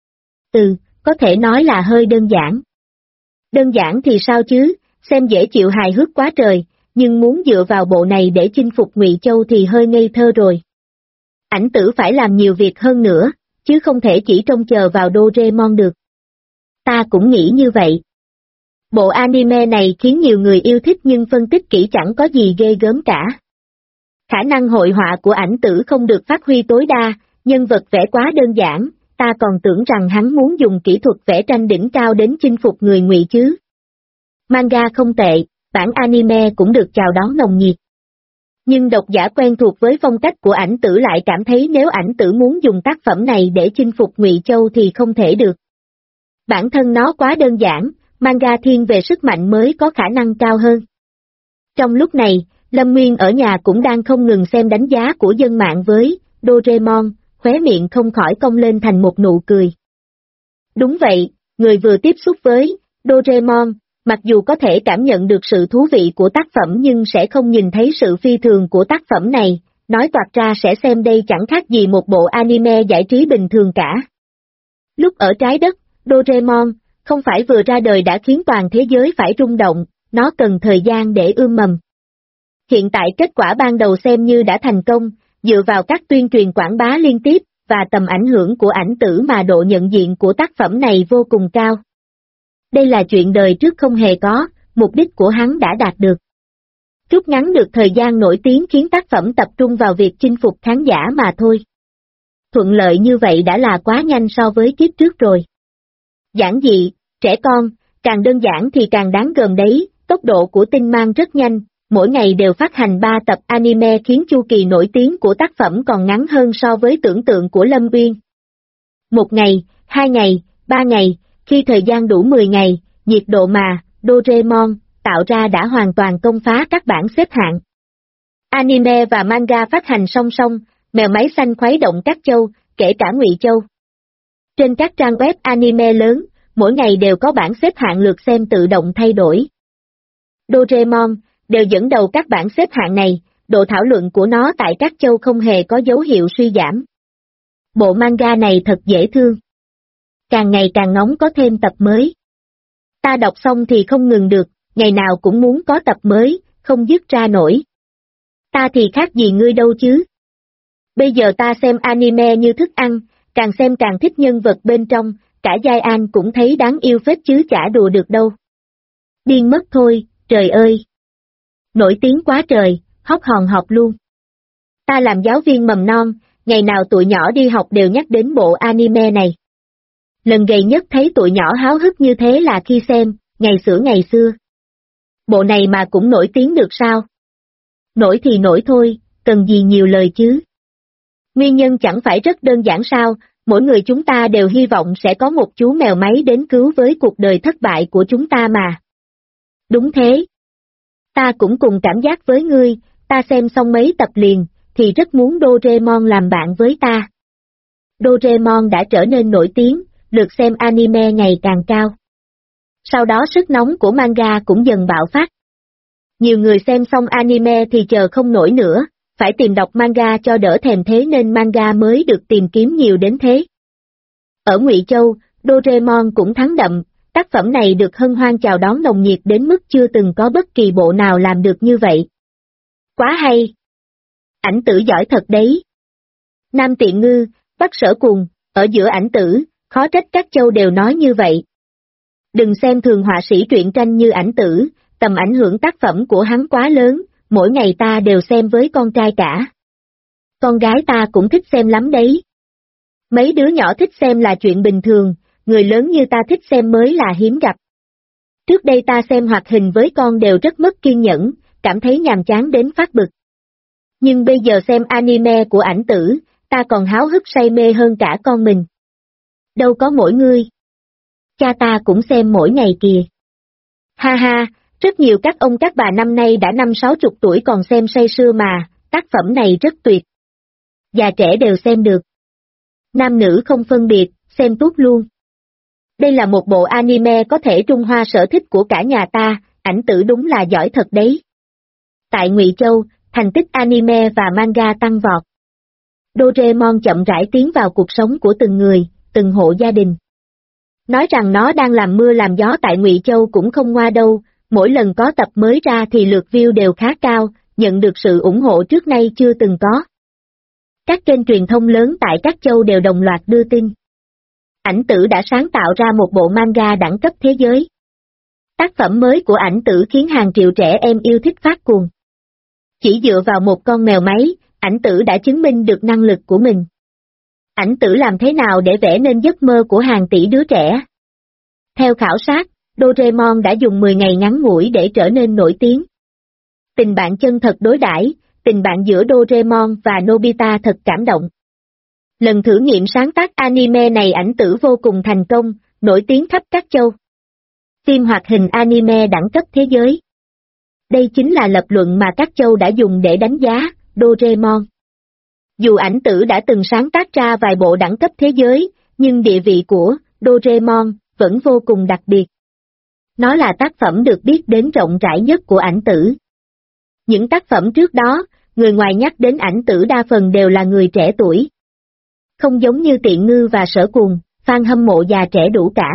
Có thể nói là hơi đơn giản. Đơn giản thì sao chứ, xem dễ chịu hài hước quá trời, nhưng muốn dựa vào bộ này để chinh phục Ngụy Châu thì hơi ngây thơ rồi. Ảnh tử phải làm nhiều việc hơn nữa, chứ không thể chỉ trông chờ vào Doraemon được. Ta cũng nghĩ như vậy. Bộ anime này khiến nhiều người yêu thích nhưng phân tích kỹ chẳng có gì ghê gớm cả. Khả năng hội họa của ảnh tử không được phát huy tối đa, nhân vật vẽ quá đơn giản, ta còn tưởng rằng hắn muốn dùng kỹ thuật vẽ tranh đỉnh cao đến chinh phục người Ngụy chứ. Manga không tệ, bản anime cũng được chào đón nồng nhiệt. Nhưng độc giả quen thuộc với phong cách của ảnh tử lại cảm thấy nếu ảnh tử muốn dùng tác phẩm này để chinh phục Ngụy Châu thì không thể được. Bản thân nó quá đơn giản, manga thiên về sức mạnh mới có khả năng cao hơn. Trong lúc này, Lâm Nguyên ở nhà cũng đang không ngừng xem đánh giá của dân mạng với Doraemon, khóe miệng không khỏi cong lên thành một nụ cười. Đúng vậy, người vừa tiếp xúc với Doraemon, mặc dù có thể cảm nhận được sự thú vị của tác phẩm nhưng sẽ không nhìn thấy sự phi thường của tác phẩm này, nói toạc ra sẽ xem đây chẳng khác gì một bộ anime giải trí bình thường cả. Lúc ở trái đất, Doraemon, không phải vừa ra đời đã khiến toàn thế giới phải rung động, nó cần thời gian để ươm mầm. Hiện tại kết quả ban đầu xem như đã thành công, dựa vào các tuyên truyền quảng bá liên tiếp, và tầm ảnh hưởng của ảnh tử mà độ nhận diện của tác phẩm này vô cùng cao. Đây là chuyện đời trước không hề có, mục đích của hắn đã đạt được. Rút ngắn được thời gian nổi tiếng khiến tác phẩm tập trung vào việc chinh phục khán giả mà thôi. Thuận lợi như vậy đã là quá nhanh so với kiếp trước rồi. Giản dị, trẻ con, càng đơn giản thì càng đáng gờm đấy, tốc độ của Tinh Mang rất nhanh, mỗi ngày đều phát hành 3 tập anime khiến chu kỳ nổi tiếng của tác phẩm còn ngắn hơn so với tưởng tượng của Lâm Uyên. 1 ngày, 2 ngày, 3 ngày, khi thời gian đủ 10 ngày, nhiệt độ mà Doraemon tạo ra đã hoàn toàn công phá các bảng xếp hạng. Anime và manga phát hành song song, mèo máy xanh khuấy động các châu, kể cả Ngụy Châu. Trên các trang web anime lớn, mỗi ngày đều có bảng xếp hạng lượt xem tự động thay đổi. Doraemon đều dẫn đầu các bảng xếp hạng này, độ thảo luận của nó tại các châu không hề có dấu hiệu suy giảm. Bộ manga này thật dễ thương. Càng ngày càng ngóng có thêm tập mới. Ta đọc xong thì không ngừng được, ngày nào cũng muốn có tập mới, không dứt ra nổi. Ta thì khác gì ngươi đâu chứ. Bây giờ ta xem anime như thức ăn, càng xem càng thích nhân vật bên trong, cả Giai An cũng thấy đáng yêu phết chứ chả đùa được đâu. Điên mất thôi, trời ơi. Nổi tiếng quá trời, hot hòn hộp luôn. Ta làm giáo viên mầm non, ngày nào tụi nhỏ đi học đều nhắc đến bộ anime này. Lần gầy nhất thấy tụi nhỏ háo hức như thế là khi xem, ngày xưa. Bộ này mà cũng nổi tiếng được sao? Nổi thì nổi thôi, cần gì nhiều lời chứ? Nguyên nhân chẳng phải rất đơn giản sao, mỗi người chúng ta đều hy vọng sẽ có một chú mèo máy đến cứu với cuộc đời thất bại của chúng ta mà. Đúng thế. Ta cũng cùng cảm giác với ngươi, ta xem xong mấy tập liền, thì rất muốn Doraemon làm bạn với ta. Doraemon đã trở nên nổi tiếng, lượt xem anime ngày càng cao. Sau đó sức nóng của manga cũng dần bạo phát. Nhiều người xem xong anime thì chờ không nổi nữa, phải tìm đọc manga cho đỡ thèm thế nên manga mới được tìm kiếm nhiều đến thế. Ở Ngụy Châu, Doraemon cũng thắng đậm, tác phẩm này được hân hoan chào đón nồng nhiệt đến mức chưa từng có bất kỳ bộ nào làm được như vậy. Quá hay! Ảnh tử giỏi thật đấy! Nam Tiện Ngư, Bắc Sở Cùng, ở giữa ảnh tử, khó trách các châu đều nói như vậy. Đừng xem thường họa sĩ truyện tranh như ảnh tử, tầm ảnh hưởng tác phẩm của hắn quá lớn, mỗi ngày ta đều xem với con trai cả. Con gái ta cũng thích xem lắm đấy. Mấy đứa nhỏ thích xem là chuyện bình thường, người lớn như ta thích xem mới là hiếm gặp. Trước đây ta xem hoạt hình với con đều rất mất kiên nhẫn, cảm thấy nhàm chán đến phát bực. Nhưng bây giờ xem anime của ảnh tử, ta còn háo hức say mê hơn cả con mình. Đâu có mỗi ngươi. Cha ta cũng xem mỗi ngày kìa. Ha ha, rất nhiều các ông các bà năm nay đã 50-60 tuổi còn xem say sưa mà, tác phẩm này rất tuyệt. Già trẻ đều xem được. Nam nữ không phân biệt, xem tốt luôn. Đây là một bộ anime có thể Trung Hoa sở thích của cả nhà ta, ảnh tử đúng là giỏi thật đấy. Tại Ngụy Châu, thành tích anime và manga tăng vọt. Doraemon chậm rãi tiến vào cuộc sống của từng người, từng hộ gia đình. Nói rằng nó đang làm mưa làm gió tại Ngụy Châu cũng không ngoa đâu, mỗi lần có tập mới ra thì lượt view đều khá cao, nhận được sự ủng hộ trước nay chưa từng có. Các kênh truyền thông lớn tại các châu đều đồng loạt đưa tin. Ảnh tử đã sáng tạo ra một bộ manga đẳng cấp thế giới. Tác phẩm mới của ảnh tử khiến hàng triệu trẻ em yêu thích phát cuồng. Chỉ dựa vào một con mèo máy, ảnh tử đã chứng minh được năng lực của mình. Ảnh tử làm thế nào để vẽ nên giấc mơ của hàng tỷ đứa trẻ? Theo khảo sát, Doraemon đã dùng 10 ngày ngắn ngủi để trở nên nổi tiếng. Tình bạn chân thật đối đãi, tình bạn giữa Doraemon và Nobita thật cảm động. Lần thử nghiệm sáng tác anime này ảnh tử vô cùng thành công, nổi tiếng khắp các châu. Phim hoạt hình anime đẳng cấp thế giới. Đây chính là lập luận mà các châu đã dùng để đánh giá Doraemon. Dù ảnh tử đã từng sáng tác ra vài bộ đẳng cấp thế giới, nhưng địa vị của Doraemon vẫn vô cùng đặc biệt. Nó là tác phẩm được biết đến rộng rãi nhất của ảnh tử. Những tác phẩm trước đó, người ngoài nhắc đến ảnh tử đa phần đều là người trẻ tuổi. Không giống như Tiện Ngư và Sở Cuồng, fan hâm mộ già trẻ đủ cả.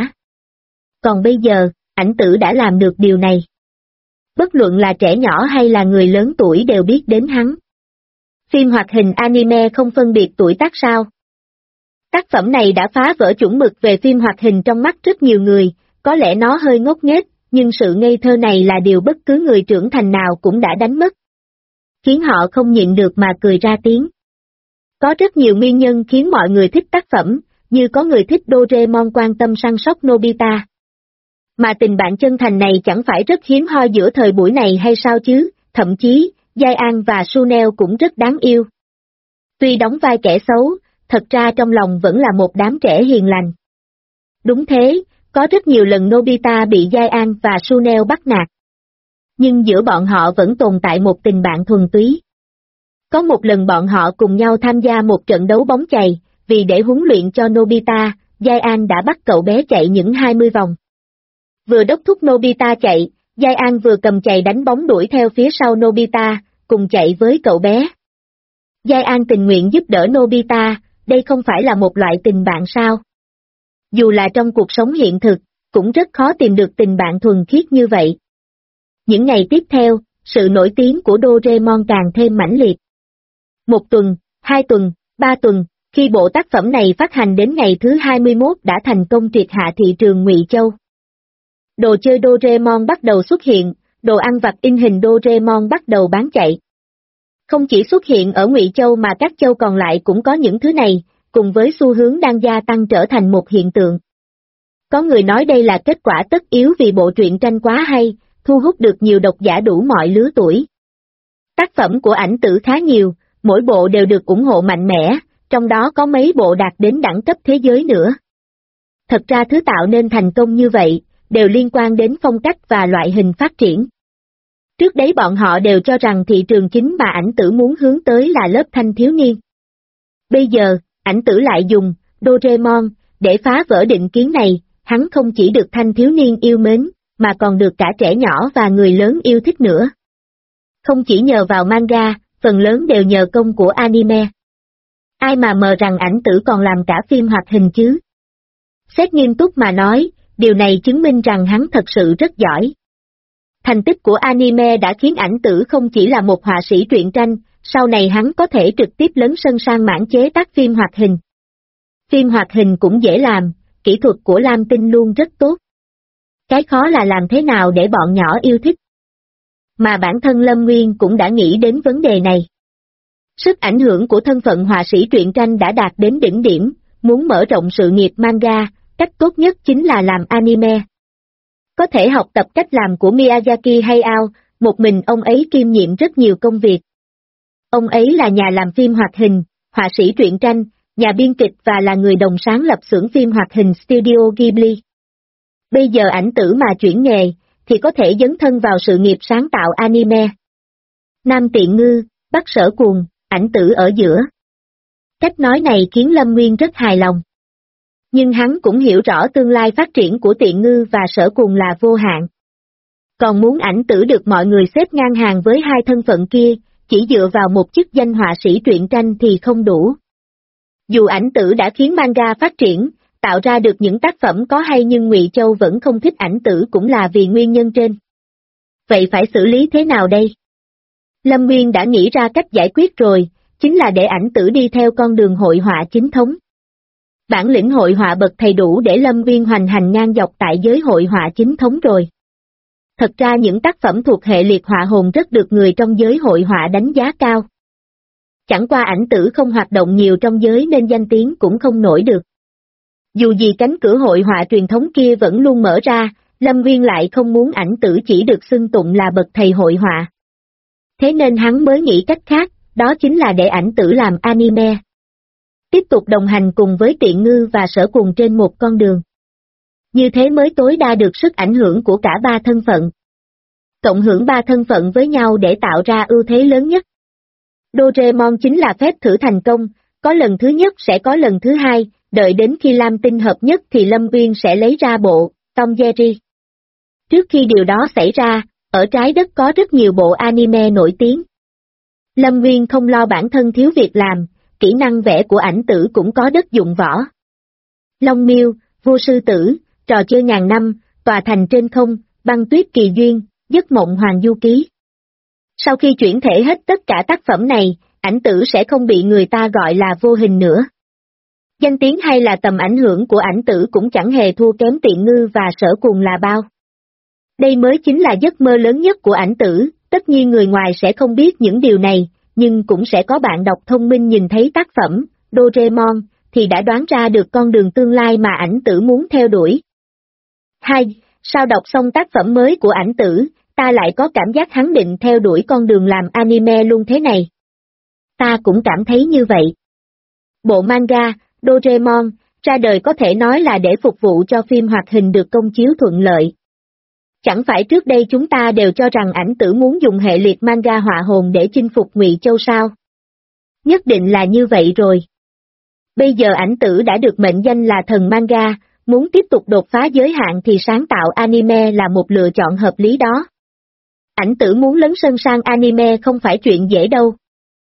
Còn bây giờ, ảnh tử đã làm được điều này. Bất luận là trẻ nhỏ hay là người lớn tuổi đều biết đến hắn. Phim hoạt hình anime không phân biệt tuổi tác sao? Tác phẩm này đã phá vỡ chuẩn mực về phim hoạt hình trong mắt rất nhiều người, có lẽ nó hơi ngốc nghếch, nhưng sự ngây thơ này là điều bất cứ người trưởng thành nào cũng đã đánh mất. Khiến họ không nhịn được mà cười ra tiếng. Có rất nhiều nguyên nhân khiến mọi người thích tác phẩm, như có người thích Doraemon quan tâm săn sóc Nobita. Mà tình bạn chân thành này chẳng phải rất hiếm hoi giữa thời buổi này hay sao chứ, thậm chí, Giai An và Suneo cũng rất đáng yêu. Tuy đóng vai kẻ xấu, thật ra trong lòng vẫn là một đám trẻ hiền lành. Đúng thế, có rất nhiều lần Nobita bị Giai An và Suneo bắt nạt. Nhưng giữa bọn họ vẫn tồn tại một tình bạn thuần túy. Có một lần bọn họ cùng nhau tham gia một trận đấu bóng chày, vì để huấn luyện cho Nobita, Giai An đã bắt cậu bé chạy những 20 vòng. Vừa đốc thúc Nobita chạy, Giai An vừa cầm chày đánh bóng đuổi theo phía sau Nobita, cùng chạy với cậu bé. Giai An tình nguyện giúp đỡ Nobita, đây không phải là một loại tình bạn sao? Dù là trong cuộc sống hiện thực, cũng rất khó tìm được tình bạn thuần khiết như vậy. Những ngày tiếp theo, sự nổi tiếng của Doraemon càng thêm mãnh liệt. 1 tuần, 2 tuần, 3 tuần, khi bộ tác phẩm này phát hành đến ngày thứ 21 đã thành công triệt hạ thị trường Ngụy Châu. Đồ chơi Doraemon bắt đầu xuất hiện, đồ ăn vặt in hình Doraemon bắt đầu bán chạy. Không chỉ xuất hiện ở Ngụy Châu mà các châu còn lại cũng có những thứ này, cùng với xu hướng đang gia tăng trở thành một hiện tượng. Có người nói đây là kết quả tất yếu vì bộ truyện tranh quá hay, thu hút được nhiều độc giả đủ mọi lứa tuổi. Tác phẩm của ảnh tử khá nhiều, mỗi bộ đều được ủng hộ mạnh mẽ, trong đó có mấy bộ đạt đến đẳng cấp thế giới nữa. Thật ra thứ tạo nên thành công như vậy, đều liên quan đến phong cách và loại hình phát triển. Trước đấy bọn họ đều cho rằng thị trường chính mà ảnh tử muốn hướng tới là lớp thanh thiếu niên. Bây giờ, ảnh tử lại dùng Doraemon để phá vỡ định kiến này, hắn không chỉ được thanh thiếu niên yêu mến, mà còn được cả trẻ nhỏ và người lớn yêu thích nữa. Không chỉ nhờ vào manga, phần lớn đều nhờ công của anime. Ai mà mờ rằng ảnh tử còn làm cả phim hoạt hình chứ? Xét nghiêm túc mà nói, điều này chứng minh rằng hắn thật sự rất giỏi. Thành tích của anime đã khiến ảnh tử không chỉ là một họa sĩ truyện tranh, sau này hắn có thể trực tiếp lấn sân sang mảng chế tác phim hoạt hình. Phim hoạt hình cũng dễ làm, kỹ thuật của Lam Tinh luôn rất tốt. Cái khó là làm thế nào để bọn nhỏ yêu thích. Mà bản thân Lâm Nguyên cũng đã nghĩ đến vấn đề này. Sức ảnh hưởng của thân phận họa sĩ truyện tranh đã đạt đến đỉnh điểm, muốn mở rộng sự nghiệp manga, cách tốt nhất chính là làm anime. Có thể học tập cách làm của Miyazaki Hayao, một mình ông ấy kiêm nhiệm rất nhiều công việc. Ông ấy là nhà làm phim hoạt hình, họa sĩ truyện tranh, nhà biên kịch và là người đồng sáng lập xưởng phim hoạt hình Studio Ghibli. Bây giờ ảnh tử mà chuyển nghề, thì có thể dấn thân vào sự nghiệp sáng tạo anime. Nam Tiện Ngư, Bắc Sở Cuồng, ảnh tử ở giữa. Cách nói này khiến Lâm Nguyên rất hài lòng. Nhưng hắn cũng hiểu rõ tương lai phát triển của Tiện Ngư và Sở Cùng là vô hạn. Còn muốn ảnh tử được mọi người xếp ngang hàng với hai thân phận kia, chỉ dựa vào một chức danh họa sĩ truyện tranh thì không đủ. Dù ảnh tử đã khiến manga phát triển, tạo ra được những tác phẩm có hay nhưng Ngụy Châu vẫn không thích ảnh tử cũng là vì nguyên nhân trên. Vậy phải xử lý thế nào đây? Lâm Nguyên đã nghĩ ra cách giải quyết rồi, chính là để ảnh tử đi theo con đường hội họa chính thống. Bản lĩnh hội họa bậc thầy đủ để Lâm Nguyên hoành hành ngang dọc tại giới hội họa chính thống rồi. Thật ra những tác phẩm thuộc hệ liệt họa hồn rất được người trong giới hội họa đánh giá cao. Chẳng qua ảnh tử không hoạt động nhiều trong giới nên danh tiếng cũng không nổi được. Dù gì cánh cửa hội họa truyền thống kia vẫn luôn mở ra, Lâm Nguyên lại không muốn ảnh tử chỉ được xưng tụng là bậc thầy hội họa. Thế nên hắn mới nghĩ cách khác, đó chính là để ảnh tử làm anime. Tiếp tục đồng hành cùng với Tiện Ngư và Sở Cùng trên một con đường. Như thế mới tối đa được sức ảnh hưởng của cả ba thân phận. Cộng hưởng ba thân phận với nhau để tạo ra ưu thế lớn nhất. Doraemon chính là phép thử thành công, có lần thứ nhất sẽ có lần thứ hai, đợi đến khi Lam Tinh hợp nhất thì Lâm Nguyên sẽ lấy ra bộ Tom Jerry. Trước khi điều đó xảy ra, ở trái đất có rất nhiều bộ anime nổi tiếng. Lâm Nguyên không lo bản thân thiếu việc làm, kỹ năng vẽ của ảnh tử cũng có đất dụng võ. Long Miêu, Vua Sư Tử, Trò chơi ngàn năm, Tòa thành trên không, Băng tuyết kỳ duyên, Giấc mộng Hoàng Du Ký. Sau khi chuyển thể hết tất cả tác phẩm này, ảnh tử sẽ không bị người ta gọi là vô hình nữa. Danh tiếng hay là tầm ảnh hưởng của ảnh tử cũng chẳng hề thua kém Tiện Ngư và Sở Cùng là bao. Đây mới chính là giấc mơ lớn nhất của ảnh tử, tất nhiên người ngoài sẽ không biết những điều này, nhưng cũng sẽ có bạn đọc thông minh nhìn thấy tác phẩm Doraemon thì đã đoán ra được con đường tương lai mà ảnh tử muốn theo đuổi. 2. Sau đọc xong tác phẩm mới của ảnh tử, ta lại có cảm giác hắn định theo đuổi con đường làm anime luôn thế này. Ta cũng cảm thấy như vậy. Bộ manga Doraemon ra đời có thể nói là để phục vụ cho phim hoạt hình được công chiếu thuận lợi. Chẳng phải trước đây chúng ta đều cho rằng ảnh tử muốn dùng hệ liệt manga họa hồn để chinh phục Ngụy Châu sao? Nhất định là như vậy rồi. Bây giờ ảnh tử đã được mệnh danh là thần manga, muốn tiếp tục đột phá giới hạn thì sáng tạo anime là một lựa chọn hợp lý đó. Ảnh tử muốn lấn sân sang anime không phải chuyện dễ đâu.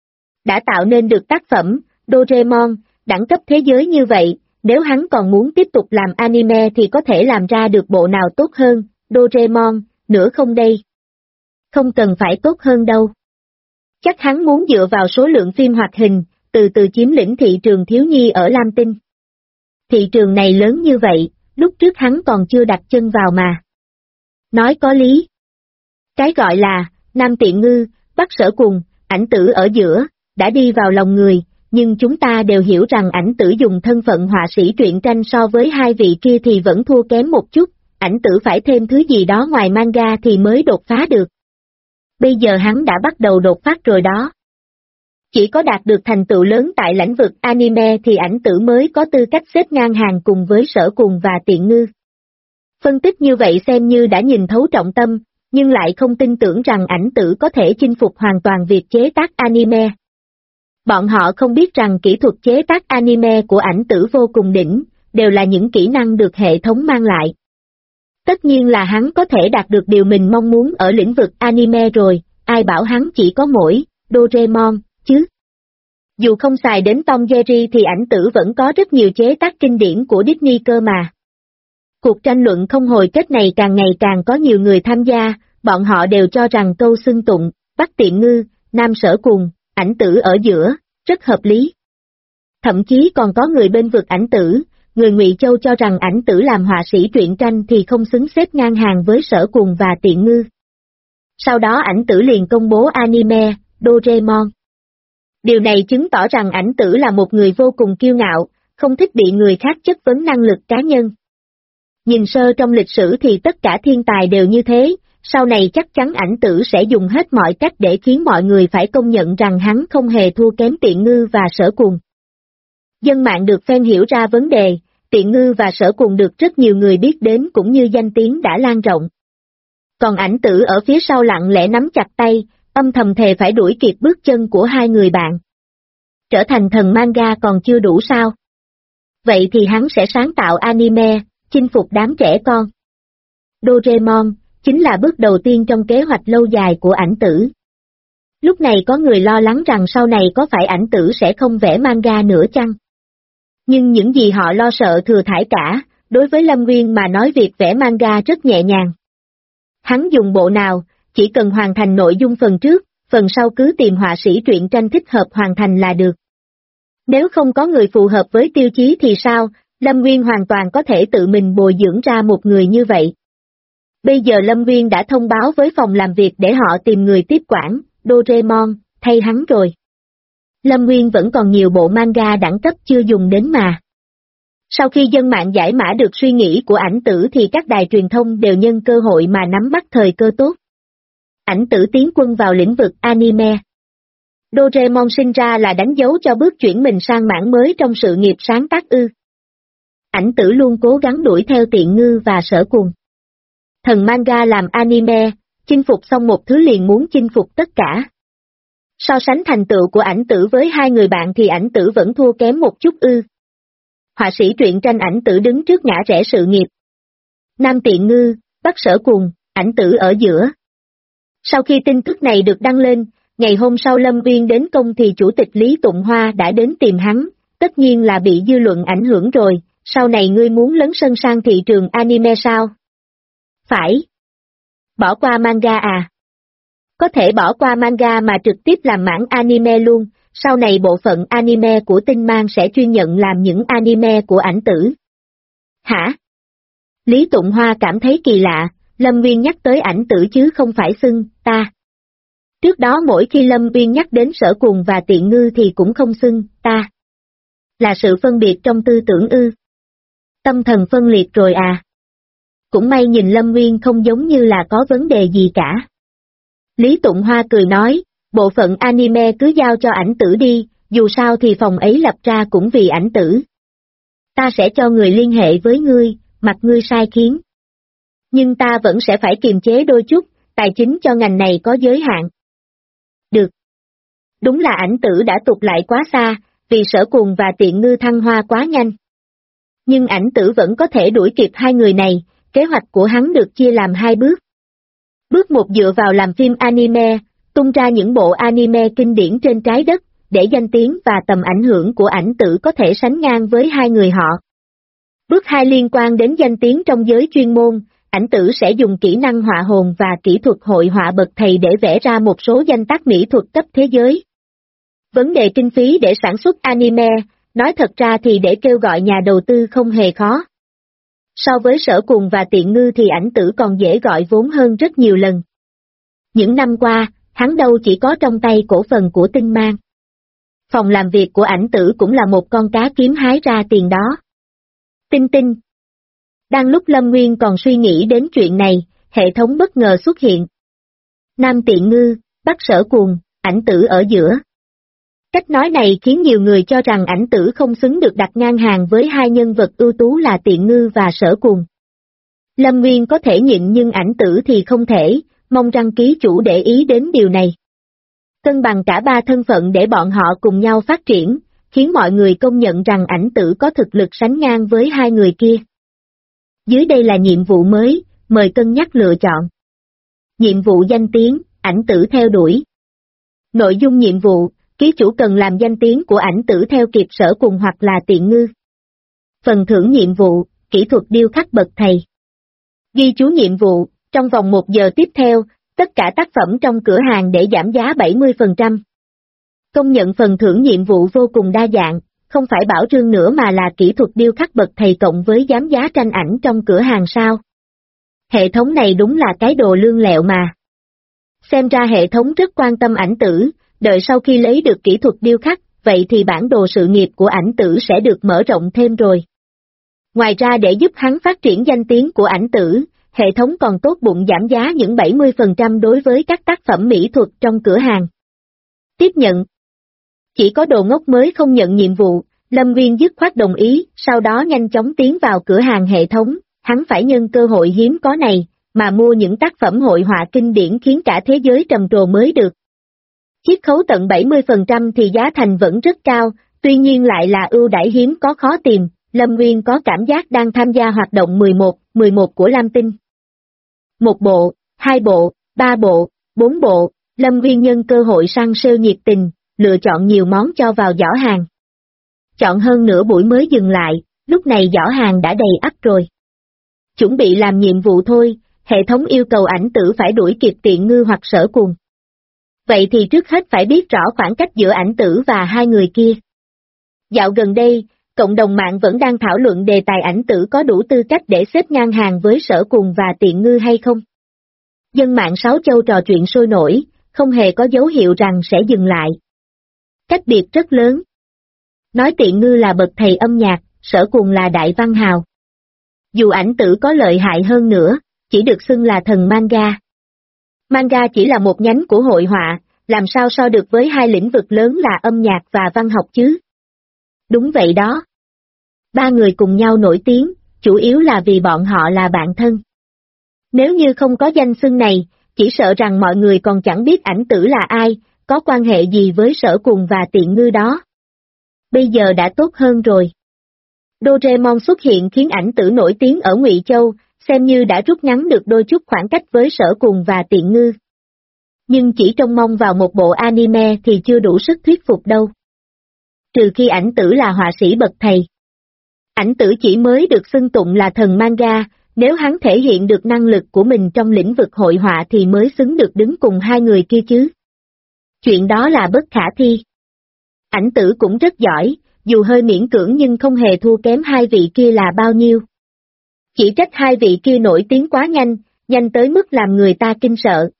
Đã tạo nên được tác phẩm Doraemon, đẳng cấp thế giới như vậy, nếu hắn còn muốn tiếp tục làm anime thì có thể làm ra được bộ nào tốt hơn Doraemon, nữa không đây? Không cần phải tốt hơn đâu. Chắc hắn muốn dựa vào số lượng phim hoạt hình, từ từ chiếm lĩnh thị trường thiếu nhi ở Lam Tinh. Thị trường này lớn như vậy, lúc trước hắn còn chưa đặt chân vào mà. Nói có lý. Cái gọi là, Nam Tiện Ngư, Bắc Sở Cùng, ảnh tử ở giữa, đã đi vào lòng người, nhưng chúng ta đều hiểu rằng ảnh tử dùng thân phận họa sĩ truyện tranh so với hai vị kia thì vẫn thua kém một chút, ảnh tử phải thêm thứ gì đó ngoài manga thì mới đột phá được. Bây giờ hắn đã bắt đầu đột phát rồi đó. Chỉ có đạt được thành tựu lớn tại lĩnh vực anime thì ảnh tử mới có tư cách xếp ngang hàng cùng với Sở Cùng và Tiện Ngư. Phân tích như vậy xem như đã nhìn thấu trọng tâm, nhưng lại không tin tưởng rằng ảnh tử có thể chinh phục hoàn toàn việc chế tác anime. Bọn họ không biết rằng kỹ thuật chế tác anime của ảnh tử vô cùng đỉnh, đều là những kỹ năng được hệ thống mang lại. Tất nhiên là hắn có thể đạt được điều mình mong muốn ở lĩnh vực anime rồi, ai bảo hắn chỉ có mỗi Doraemon, chứ. Dù không xài đến Tom Jerry thì ảnh tử vẫn có rất nhiều chế tác kinh điển của Disney cơ mà. Cuộc tranh luận không hồi kết này càng ngày càng có nhiều người tham gia, bọn họ đều cho rằng câu xưng tụng, Bắc Tiện Ngư, Nam Sở Cùng, ảnh tử ở giữa, rất hợp lý. Thậm chí còn có người bên vực ảnh tử, người Ngụy Châu cho rằng ảnh tử làm họa sĩ truyện tranh thì không xứng xếp ngang hàng với Sở Cùng và Tiện Ngư. Sau đó ảnh tử liền công bố anime, Doraemon. Điều này chứng tỏ rằng ảnh tử là một người vô cùng kiêu ngạo, không thích bị người khác chất vấn năng lực cá nhân. Nhìn sơ trong lịch sử thì tất cả thiên tài đều như thế, sau này chắc chắn ảnh tử sẽ dùng hết mọi cách để khiến mọi người phải công nhận rằng hắn không hề thua kém Tiện Ngư và Sở Cùng. Dân mạng được phen hiểu ra vấn đề, Tiện Ngư và Sở Cùng được rất nhiều người biết đến cũng như danh tiếng đã lan rộng. Còn ảnh tử ở phía sau lặng lẽ nắm chặt tay, âm thầm thề phải đuổi kịp bước chân của hai người bạn. Trở thành thần manga còn chưa đủ sao? vậy thì hắn sẽ sáng tạo anime, chinh phục đám trẻ con. Doraemon chính là bước đầu tiên trong kế hoạch lâu dài của ảnh tử. Lúc này có người lo lắng rằng sau này có phải ảnh tử sẽ không vẽ manga nữa chăng? Nhưng những gì họ lo sợ thừa thãi cả, đối với Lâm Nguyên mà nói việc vẽ manga rất nhẹ nhàng. Hắn dùng bộ nào, chỉ cần hoàn thành nội dung phần trước, phần sau cứ tìm họa sĩ truyện tranh thích hợp hoàn thành là được. Nếu không có người phù hợp với tiêu chí thì sao, Lâm Nguyên hoàn toàn có thể tự mình bồi dưỡng ra một người như vậy. Bây giờ Lâm Nguyên đã thông báo với phòng làm việc để họ tìm người tiếp quản, Doraemon, thay hắn rồi. Lâm Nguyên vẫn còn nhiều bộ manga đẳng cấp chưa dùng đến mà. Sau khi dân mạng giải mã được suy nghĩ của ảnh tử thì các đài truyền thông đều nhân cơ hội mà nắm bắt thời cơ tốt. Ảnh tử tiến quân vào lĩnh vực anime. Doraemon sinh ra là đánh dấu cho bước chuyển mình sang mảng mới trong sự nghiệp sáng tác ư. Ảnh tử luôn cố gắng đuổi theo Tiện Ngư và Sở Cuồng. Thần manga làm anime, chinh phục xong một thứ liền muốn chinh phục tất cả. So sánh thành tựu của ảnh tử với hai người bạn thì ảnh tử vẫn thua kém một chút ư. Họa sĩ truyện tranh ảnh tử đứng trước ngã rẽ sự nghiệp. Nam Tiện Ngư, Bắc Sở Cuồng, ảnh tử ở giữa. Sau khi tin tức này được đăng lên, ngày hôm sau Lâm Nguyên đến công thì chủ tịch Lý Tụng Hoa đã đến tìm hắn, tất nhiên là bị dư luận ảnh hưởng rồi, sau này ngươi muốn lấn sân sang thị trường anime sao? Phải. Bỏ qua manga à? Có thể bỏ qua manga mà trực tiếp làm mảng anime luôn, sau này bộ phận anime của Tinh Mang sẽ chuyên nhận làm những anime của ảnh tử. Hả? Lý Tụng Hoa cảm thấy kỳ lạ, Lâm Nguyên nhắc tới ảnh tử chứ không phải xưng, ta. Trước đó mỗi khi Lâm Nguyên nhắc đến Sở Cuồng và Tiện Ngư thì cũng không xưng, ta. Là sự phân biệt trong tư tưởng ư. Tâm thần phân liệt rồi à. Cũng may nhìn Lâm Nguyên không giống như là có vấn đề gì cả. Lý Tụng Hoa cười nói, bộ phận anime cứ giao cho ảnh tử đi, dù sao thì phòng ấy lập ra cũng vì ảnh tử. Ta sẽ cho người liên hệ với ngươi, mặc ngươi sai khiến. Nhưng ta vẫn sẽ phải kiềm chế đôi chút, tài chính cho ngành này có giới hạn. Được. Đúng là ảnh tử đã tụt lại quá xa, vì Sở Cuồng và Tiện Ngư thăng hoa quá nhanh. Nhưng ảnh tử vẫn có thể đuổi kịp hai người này, kế hoạch của hắn được chia làm hai bước. Bước một dựa vào làm phim anime, tung ra những bộ anime kinh điển trên trái đất, để danh tiếng và tầm ảnh hưởng của ảnh tử có thể sánh ngang với hai người họ. Bước 2 liên quan đến danh tiếng trong giới chuyên môn, ảnh tử sẽ dùng kỹ năng họa hồn và kỹ thuật hội họa bậc thầy để vẽ ra một số danh tác mỹ thuật cấp thế giới. Vấn đề kinh phí để sản xuất anime, nói thật ra thì để kêu gọi nhà đầu tư không hề khó. So với Sở Cuồng và Tiện Ngư thì ảnh tử còn dễ gọi vốn hơn rất nhiều lần. Những năm qua, hắn đâu chỉ có trong tay cổ phần của Tinh Mang. Phòng làm việc của ảnh tử cũng là một con cá kiếm hái ra tiền đó. Tinh Tinh. Đang lúc Lâm Nguyên còn suy nghĩ đến chuyện này, hệ thống bất ngờ xuất hiện. Nam Tiện Ngư, Bắc Sở Cuồng, ảnh tử ở giữa. Cách nói này khiến nhiều người cho rằng ảnh tử không xứng được đặt ngang hàng với hai nhân vật ưu tú là Tiện Ngư và Sở Cuồng. Lâm Nguyên có thể nhịn nhưng ảnh tử thì không thể, mong rằng ký chủ để ý đến điều này. Cân bằng cả ba thân phận để bọn họ cùng nhau phát triển, khiến mọi người công nhận rằng ảnh tử có thực lực sánh ngang với hai người kia. Dưới đây là nhiệm vụ mới, mời cân nhắc lựa chọn. Nhiệm vụ danh tiếng, ảnh tử theo đuổi. Nội dung nhiệm vụ, ký chủ cần làm danh tiếng của ảnh tử theo kịp Sở Cuồng hoặc là Tiện Ngư. Phần thưởng nhiệm vụ, kỹ thuật điêu khắc bậc thầy. Ghi chú nhiệm vụ, trong vòng 1 giờ tiếp theo, tất cả tác phẩm trong cửa hàng để giảm giá 70%. Công nhận phần thưởng nhiệm vụ vô cùng đa dạng, không phải bảo trương nữa mà là kỹ thuật điêu khắc bậc thầy cộng với giảm giá tranh ảnh trong cửa hàng sao. Hệ thống này đúng là cái đồ lương lẹo mà. Xem ra hệ thống rất quan tâm ảnh tử, đợi sau khi lấy được kỹ thuật điêu khắc, vậy thì bản đồ sự nghiệp của ảnh tử sẽ được mở rộng thêm rồi. Ngoài ra để giúp hắn phát triển danh tiếng của ảnh tử, hệ thống còn tốt bụng giảm giá những 70% đối với các tác phẩm mỹ thuật trong cửa hàng. Tiếp nhận. Chỉ có đồ ngốc mới không nhận nhiệm vụ, Lâm Nguyên dứt khoát đồng ý, sau đó nhanh chóng tiến vào cửa hàng hệ thống, hắn phải nhân cơ hội hiếm có này, mà mua những tác phẩm hội họa kinh điển khiến cả thế giới trầm trồ mới được. Chiết khấu tận 70% thì giá thành vẫn rất cao, tuy nhiên lại là ưu đãi hiếm có khó tìm, Lâm Nguyên có cảm giác đang tham gia hoạt động 11 của Lam Tinh. 1 bộ, 2 bộ, 3 bộ, 4 bộ, Lâm Nguyên nhân cơ hội săn sale nhiệt tình, lựa chọn nhiều món cho vào giỏ hàng. Chọn hơn nửa buổi mới dừng lại, lúc này giỏ hàng đã đầy ắp rồi. Chuẩn bị làm nhiệm vụ thôi, hệ thống yêu cầu ảnh tử phải đuổi kịp Tiện Ngư hoặc Sở Cuồng. Vậy thì trước hết phải biết rõ khoảng cách giữa ảnh tử và hai người kia. Dạo gần đây, cộng đồng mạng vẫn đang thảo luận đề tài ảnh tử có đủ tư cách để xếp ngang hàng với Sở Cuồng và Tiện Ngư hay không. Dân mạng Sáu Châu trò chuyện sôi nổi, không hề có dấu hiệu rằng sẽ dừng lại. Cách biệt rất lớn. Nói Tiện Ngư là bậc thầy âm nhạc, Sở Cuồng là đại văn hào. Dù ảnh tử có lợi hại hơn nữa, chỉ được xưng là thần manga. Manga chỉ là một nhánh của hội họa, làm sao so được với hai lĩnh vực lớn là âm nhạc và văn học chứ? Đúng vậy đó. Ba người cùng nhau nổi tiếng, chủ yếu là vì bọn họ là bạn thân. Nếu như không có danh xưng này, chỉ sợ rằng mọi người còn chẳng biết ảnh tử là ai, có quan hệ gì với Sở Cuồng và Tiện Ngư đó. Bây giờ đã tốt hơn rồi. Doraemon xuất hiện khiến ảnh tử nổi tiếng ở Ngụy Châu, xem như đã rút ngắn được đôi chút khoảng cách với Sở Cuồng và Tiện Ngư. Nhưng chỉ trông mong vào một bộ anime thì chưa đủ sức thuyết phục đâu. Trừ khi ảnh tử là họa sĩ bậc thầy. Ảnh tử chỉ mới được xưng tụng là thần manga, nếu hắn thể hiện được năng lực của mình trong lĩnh vực hội họa thì mới xứng được đứng cùng hai người kia chứ. Chuyện đó là bất khả thi. Ảnh tử cũng rất giỏi, dù hơi miễn cưỡng nhưng không hề thua kém hai vị kia là bao nhiêu. Chỉ trách hai vị kia nổi tiếng quá nhanh, nhanh tới mức làm người ta kinh sợ.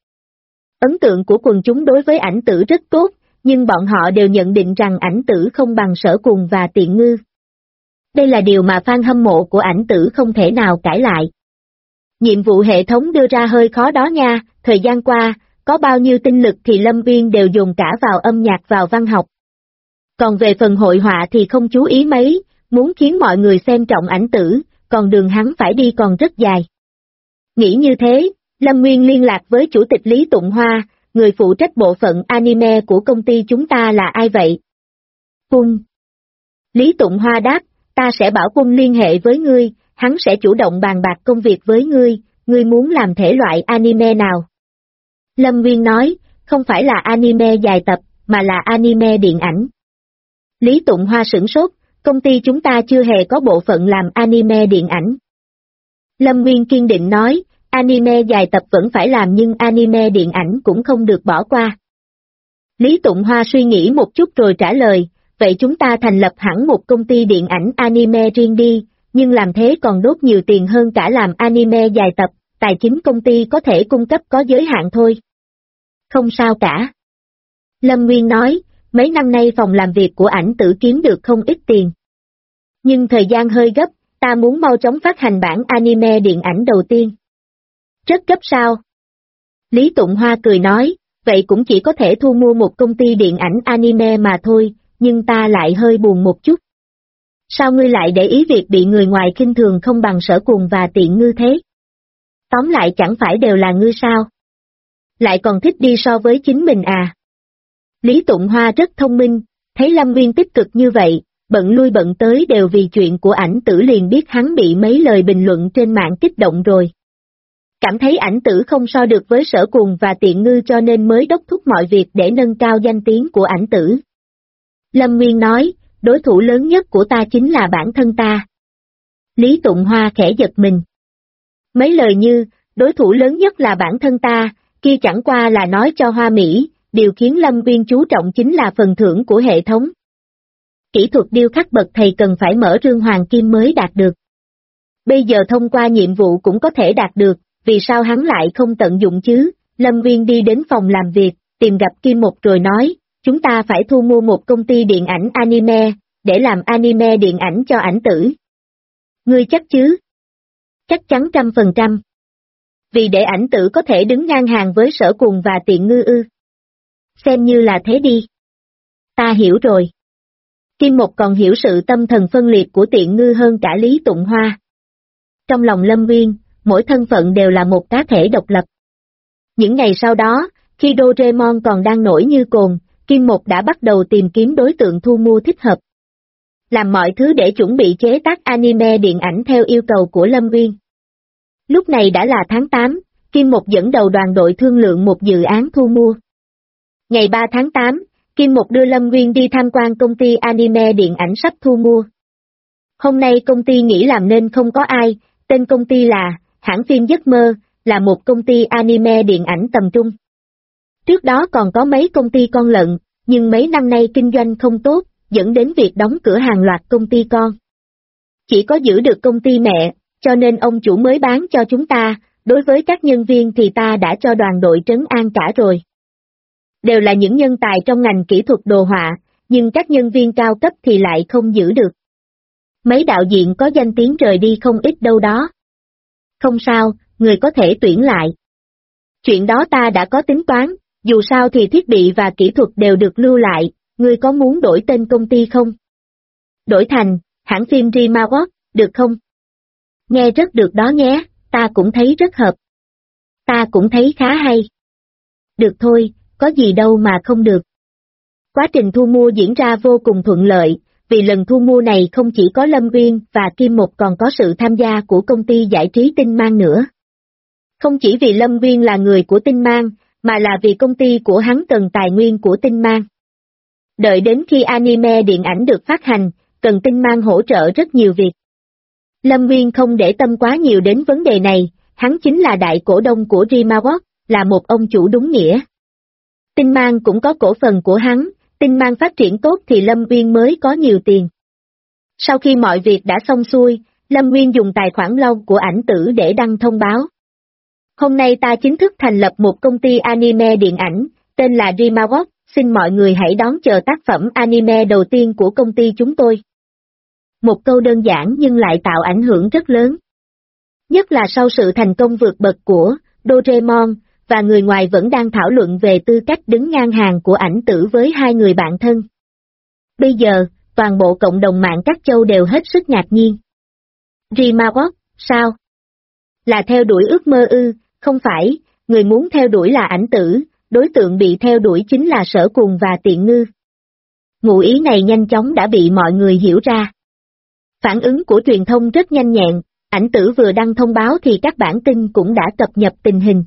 Ấn tượng của quần chúng đối với ảnh tử rất tốt, nhưng bọn họ đều nhận định rằng ảnh tử không bằng Sở Cuồng và Tiện Ngư. Đây là điều mà fan hâm mộ của ảnh tử không thể nào cãi lại. Nhiệm vụ hệ thống đưa ra hơi khó đó nha, thời gian qua, có bao nhiêu tinh lực thì Lâm Uyên đều dùng cả vào âm nhạc vào văn học. Còn về phần hội họa thì không chú ý mấy, muốn khiến mọi người xem trọng ảnh tử, còn đường hắn phải đi còn rất dài. Nghĩ như thế, Lâm Nguyên liên lạc với chủ tịch Lý Tụng Hoa, người phụ trách bộ phận anime của công ty chúng ta là ai vậy? Quân. Lý Tụng Hoa đáp, ta sẽ bảo Quân liên hệ với ngươi, hắn sẽ chủ động bàn bạc công việc với ngươi muốn làm thể loại anime nào? Lâm Nguyên nói, không phải là anime dài tập, mà là anime điện ảnh. Lý Tụng Hoa sửng sốt, công ty chúng ta chưa hề có bộ phận làm anime điện ảnh. Lâm Nguyên kiên định nói, anime dài tập vẫn phải làm nhưng anime điện ảnh cũng không được bỏ qua. Lý Tụng Hoa suy nghĩ một chút rồi trả lời, vậy chúng ta thành lập hẳn một công ty điện ảnh anime riêng đi, nhưng làm thế còn đốt nhiều tiền hơn cả làm anime dài tập, tài chính công ty có thể cung cấp có giới hạn thôi. Không sao cả. Lâm Nguyên nói, mấy năm nay phòng làm việc của ảnh tử kiếm được không ít tiền. Nhưng thời gian hơi gấp, ta muốn mau chóng phát hành bản anime điện ảnh đầu tiên. Rất gấp sao? Lý Tụng Hoa cười nói, vậy cũng chỉ có thể thu mua một công ty điện ảnh anime mà thôi, nhưng ta lại hơi buồn một chút. Sao ngươi lại để ý việc bị người ngoài khinh thường không bằng Sở Cuồng và Tiện Ngư thế? Tóm lại chẳng phải đều là ngươi sao? Lại còn thích đi so với chính mình à? Lý Tụng Hoa rất thông minh, thấy Lâm Nguyên tích cực như vậy, bận lui bận tới đều vì chuyện của ảnh tử liền biết hắn bị mấy lời bình luận trên mạng kích động rồi. Cảm thấy ảnh tử không so được với Sở Cuồng và Tiện Ngư cho nên mới đốc thúc mọi việc để nâng cao danh tiếng của ảnh tử. Lâm Nguyên nói, đối thủ lớn nhất của ta chính là bản thân ta. Lý Tụng Hoa khẽ giật mình. Mấy lời như, đối thủ lớn nhất là bản thân ta, kia chẳng qua là nói cho Hoa Mỹ, điều khiến Lâm Nguyên chú trọng chính là phần thưởng của hệ thống. Kỹ thuật điêu khắc bậc thầy cần phải mở rương hoàng kim mới đạt được. Bây giờ thông qua nhiệm vụ cũng có thể đạt được, vì sao hắn lại không tận dụng chứ? Lâm Nguyên đi đến phòng làm việc, tìm gặp Kim Một rồi nói, chúng ta phải thu mua một công ty điện ảnh anime, để làm anime điện ảnh cho ảnh tử. Ngươi chắc chứ? Chắc chắn 100%. Vì để ảnh tử có thể đứng ngang hàng với Sở Cuồng và Tiện Ngư ư? Xem như là thế đi. Ta hiểu rồi. Kim Một còn hiểu sự tâm thần phân liệt của Tiện Ngư hơn cả Lý Tụng Hoa. Trong lòng Lâm Nguyên, mỗi thân phận đều là một cá thể độc lập. Những ngày sau đó, khi Doraemon còn đang nổi như cồn, Kim Một đã bắt đầu tìm kiếm đối tượng thu mua thích hợp. làm mọi thứ để chuẩn bị chế tác anime điện ảnh theo yêu cầu của Lâm Uyên. Lúc này đã là tháng 8, Kim Một dẫn đầu đoàn đội thương lượng một dự án thu mua. Ngày 3 tháng 8, Kim Một đưa Lâm Uyên đi tham quan công ty anime điện ảnh sắp thu mua. Hôm nay công ty nghỉ làm nên không có ai, tên công ty là hãng phim Giấc Mơ, là một công ty anime điện ảnh tầm trung. Trước đó còn có mấy công ty con lận, nhưng mấy năm nay kinh doanh không tốt, dẫn đến việc đóng cửa hàng loạt công ty con. Chỉ có giữ được công ty mẹ, cho nên ông chủ mới bán cho chúng ta, đối với các nhân viên thì ta đã cho đoàn đội trấn an cả rồi. Đều là những nhân tài trong ngành kỹ thuật đồ họa, nhưng các nhân viên cao cấp thì lại không giữ được. Mấy đạo diễn có danh tiếng rời đi không ít đâu đó. Không sao, người có thể tuyển lại. Chuyện đó ta đã có tính toán, dù sao thì thiết bị và kỹ thuật đều được lưu lại, ngươi có muốn đổi tên công ty không? Đổi thành, hãng phim Dreamworks, được không? Nghe rất được đó nhé, ta cũng thấy rất hợp. Ta cũng thấy khá hay. Được thôi, có gì đâu mà không được. Quá trình thu mua diễn ra vô cùng thuận lợi, vì lần thu mua này không chỉ có Lâm Uyên và Kim Một còn có sự tham gia của công ty giải trí Tinh Mang nữa. Không chỉ vì Lâm Uyên là người của Tinh Mang, mà là vì công ty của hắn cần tài nguyên của Tinh Mang. Đợi đến khi anime điện ảnh được phát hành, cần Tinh Mang hỗ trợ rất nhiều việc. Lâm Uyên không để tâm quá nhiều đến vấn đề này, hắn chính là đại cổ đông của Dreamworks, là một ông chủ đúng nghĩa. Tinh Mang cũng có cổ phần của hắn, Tinh Mang phát triển tốt thì Lâm Uyên mới có nhiều tiền. Sau khi mọi việc đã xong xuôi, Lâm Uyên dùng tài khoản log của ảnh tử để đăng thông báo. Hôm nay ta chính thức thành lập một công ty anime điện ảnh, tên là Dreamworks, xin mọi người hãy đón chờ tác phẩm anime đầu tiên của công ty chúng tôi. Một câu đơn giản nhưng lại tạo ảnh hưởng rất lớn. Nhất là sau sự thành công vượt bậc của Doraemon, và người ngoài vẫn đang thảo luận về tư cách đứng ngang hàng của ảnh tử với hai người bạn thân. Bây giờ, toàn bộ cộng đồng mạng các châu đều hết sức ngạc nhiên. Dreamworks, sao? Là theo đuổi ước mơ ư? Không phải, người muốn theo đuổi là ảnh tử, đối tượng bị theo đuổi chính là Sở Cùng và Tiện Ngư. Ngụ ý này nhanh chóng đã bị mọi người hiểu ra. Phản ứng của truyền thông rất nhanh nhẹn, ảnh tử vừa đăng thông báo thì các bản tin cũng đã cập nhật tình hình.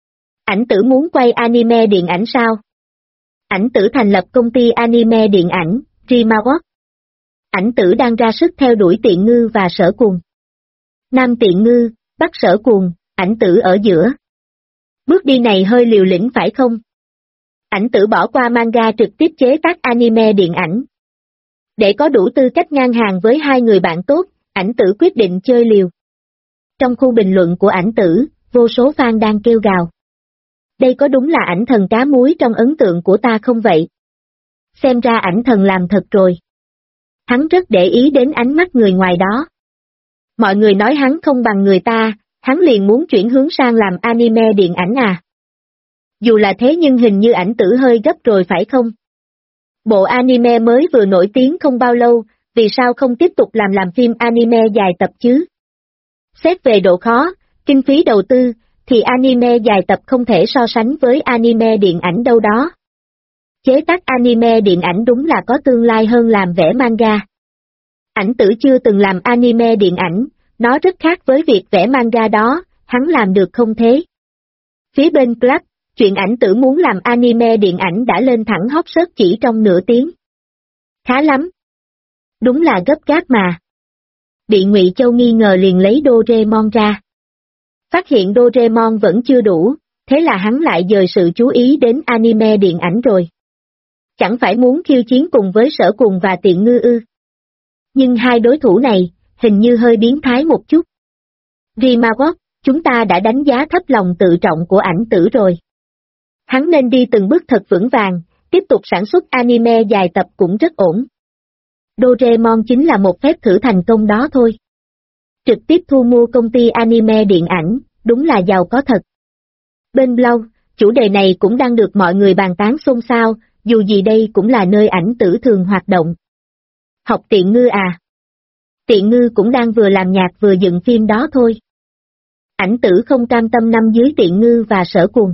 Ảnh tử muốn quay anime điện ảnh sao? Ảnh tử thành lập công ty anime điện ảnh, Dreamworks. Ảnh tử đang ra sức theo đuổi Tiện Ngư và Sở Cùng. Nam Tiện Ngư, Bắc Sở Cùng, ảnh tử ở giữa. Bước đi này hơi liều lĩnh phải không? Ảnh tử bỏ qua manga trực tiếp chế tác anime điện ảnh. Để có đủ tư cách ngang hàng với hai người bạn tốt, ảnh tử quyết định chơi liều. Trong khu bình luận của ảnh tử, vô số fan đang kêu gào. Đây có đúng là ảnh thần cá muối trong ấn tượng của ta không vậy? Xem ra ảnh thần làm thật rồi. Hắn rất để ý đến ánh mắt người ngoài đó. Mọi người nói hắn không bằng người ta, hắn liền muốn chuyển hướng sang làm anime điện ảnh à? Dù là thế nhưng hình như ảnh tử hơi gấp rồi phải không? Bộ anime mới vừa nổi tiếng không bao lâu, vì sao không tiếp tục làm phim anime dài tập chứ? Xét về độ khó, kinh phí đầu tư, thì anime dài tập không thể so sánh với anime điện ảnh đâu đó. Chế tác anime điện ảnh đúng là có tương lai hơn làm vẽ manga. Ảnh tử chưa từng làm anime điện ảnh, nó rất khác với việc vẽ manga đó, hắn làm được không thế? Phía bên Club, chuyện ảnh tử muốn làm anime điện ảnh đã lên thẳng hot search chỉ trong nửa tiếng. Khá lắm. Đúng là gấp gáp mà. Bị Ngụy Châu nghi ngờ liền lấy Doraemon ra. Phát hiện Doraemon vẫn chưa đủ, thế là hắn lại dời sự chú ý đến anime điện ảnh rồi. Chẳng phải muốn khiêu chiến cùng với Sở Cùng và Tiện Ngư ư? Nhưng hai đối thủ này, hình như hơi biến thái một chút. Dreamworks, chúng ta đã đánh giá thấp lòng tự trọng của ảnh tử rồi. Hắn nên đi từng bước thật vững vàng, tiếp tục sản xuất anime dài tập cũng rất ổn. Doraemon chính là một phép thử thành công đó thôi. Trực tiếp thu mua công ty anime điện ảnh, đúng là giàu có thật. Bên blog, chủ đề này cũng đang được mọi người bàn tán xôn xao, dù gì đây cũng là nơi ảnh tử thường hoạt động. Học Tiện Ngư à? Tiện Ngư cũng đang vừa làm nhạc vừa dựng phim đó thôi. Ảnh tử không cam tâm nằm dưới Tiện Ngư và Sở Cùng.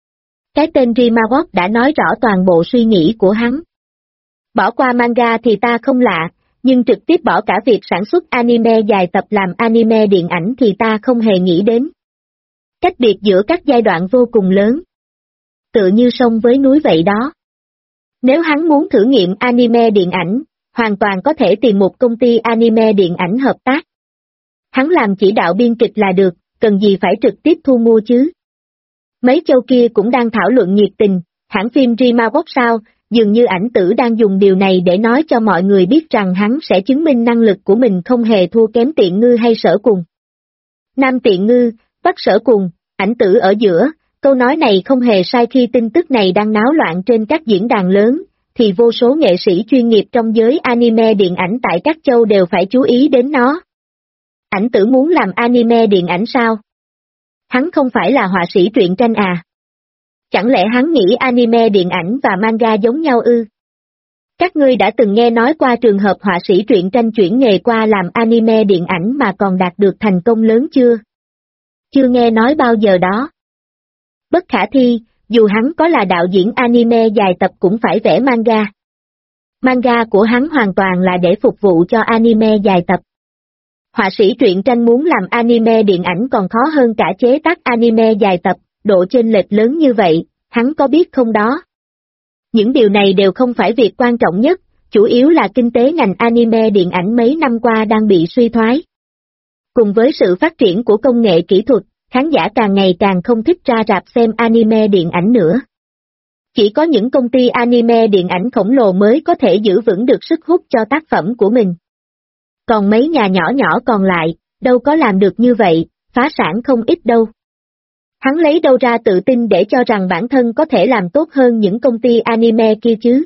Cái tên Dreamworks đã nói rõ toàn bộ suy nghĩ của hắn. Bỏ qua manga thì ta không lạ, nhưng trực tiếp bỏ cả việc sản xuất anime dài tập làm anime điện ảnh thì ta không hề nghĩ đến. Cách biệt giữa các giai đoạn vô cùng lớn. Tựa như sông với núi vậy đó. Nếu hắn muốn thử nghiệm anime điện ảnh, hoàn toàn có thể tìm một công ty anime điện ảnh hợp tác. Hắn làm chỉ đạo biên kịch là được, cần gì phải trực tiếp thu mua chứ. Mấy châu kia cũng đang thảo luận nhiệt tình, hãng phim Dreamworks sao, dường như ảnh tử đang dùng điều này để nói cho mọi người biết rằng hắn sẽ chứng minh năng lực của mình không hề thua kém Tiện Ngư hay Sở Cùng. Nam Tiện Ngư, Bắc Sở Cùng, ảnh tử ở giữa, câu nói này không hề sai khi tin tức này đang náo loạn trên các diễn đàn lớn, thì vô số nghệ sĩ chuyên nghiệp trong giới anime điện ảnh tại các châu đều phải chú ý đến nó. Ảnh tử muốn làm anime điện ảnh sao? Hắn không phải là họa sĩ truyện tranh à? Chẳng lẽ hắn nghĩ anime điện ảnh và manga giống nhau ư? Các ngươi đã từng nghe nói qua trường hợp họa sĩ truyện tranh chuyển nghề qua làm anime điện ảnh mà còn đạt được thành công lớn chưa? Chưa nghe nói bao giờ đó. Bất khả thi, dù hắn có là đạo diễn anime dài tập cũng phải vẽ manga. Manga của hắn hoàn toàn là để phục vụ cho anime dài tập. Họa sĩ truyện tranh muốn làm anime điện ảnh còn khó hơn cả chế tác anime dài tập, độ chênh lệch lớn như vậy, hắn có biết không đó? Những điều này đều không phải việc quan trọng nhất, chủ yếu là kinh tế ngành anime điện ảnh mấy năm qua đang bị suy thoái. Cùng với sự phát triển của công nghệ kỹ thuật, khán giả càng ngày càng không thích ra rạp xem anime điện ảnh nữa. Chỉ có những công ty anime điện ảnh khổng lồ mới có thể giữ vững được sức hút cho tác phẩm của mình. Còn mấy nhà nhỏ nhỏ còn lại, đâu có làm được như vậy, phá sản không ít đâu. Hắn lấy đâu ra tự tin để cho rằng bản thân có thể làm tốt hơn những công ty anime kia chứ?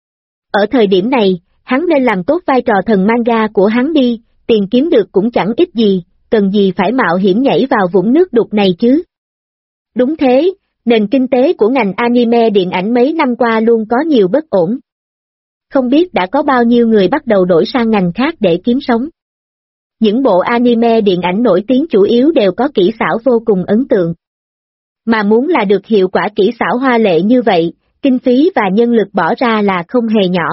Ở thời điểm này, hắn nên làm tốt vai trò thần manga của hắn đi, tiền kiếm được cũng chẳng ít gì, cần gì phải mạo hiểm nhảy vào vũng nước đục này chứ? Đúng thế, nền kinh tế của ngành anime điện ảnh mấy năm qua luôn có nhiều bất ổn. Không biết đã có bao nhiêu người bắt đầu đổi sang ngành khác để kiếm sống. Những bộ anime điện ảnh nổi tiếng chủ yếu đều có kỹ xảo vô cùng ấn tượng. Mà muốn là được hiệu quả kỹ xảo hoa lệ như vậy, kinh phí và nhân lực bỏ ra là không hề nhỏ.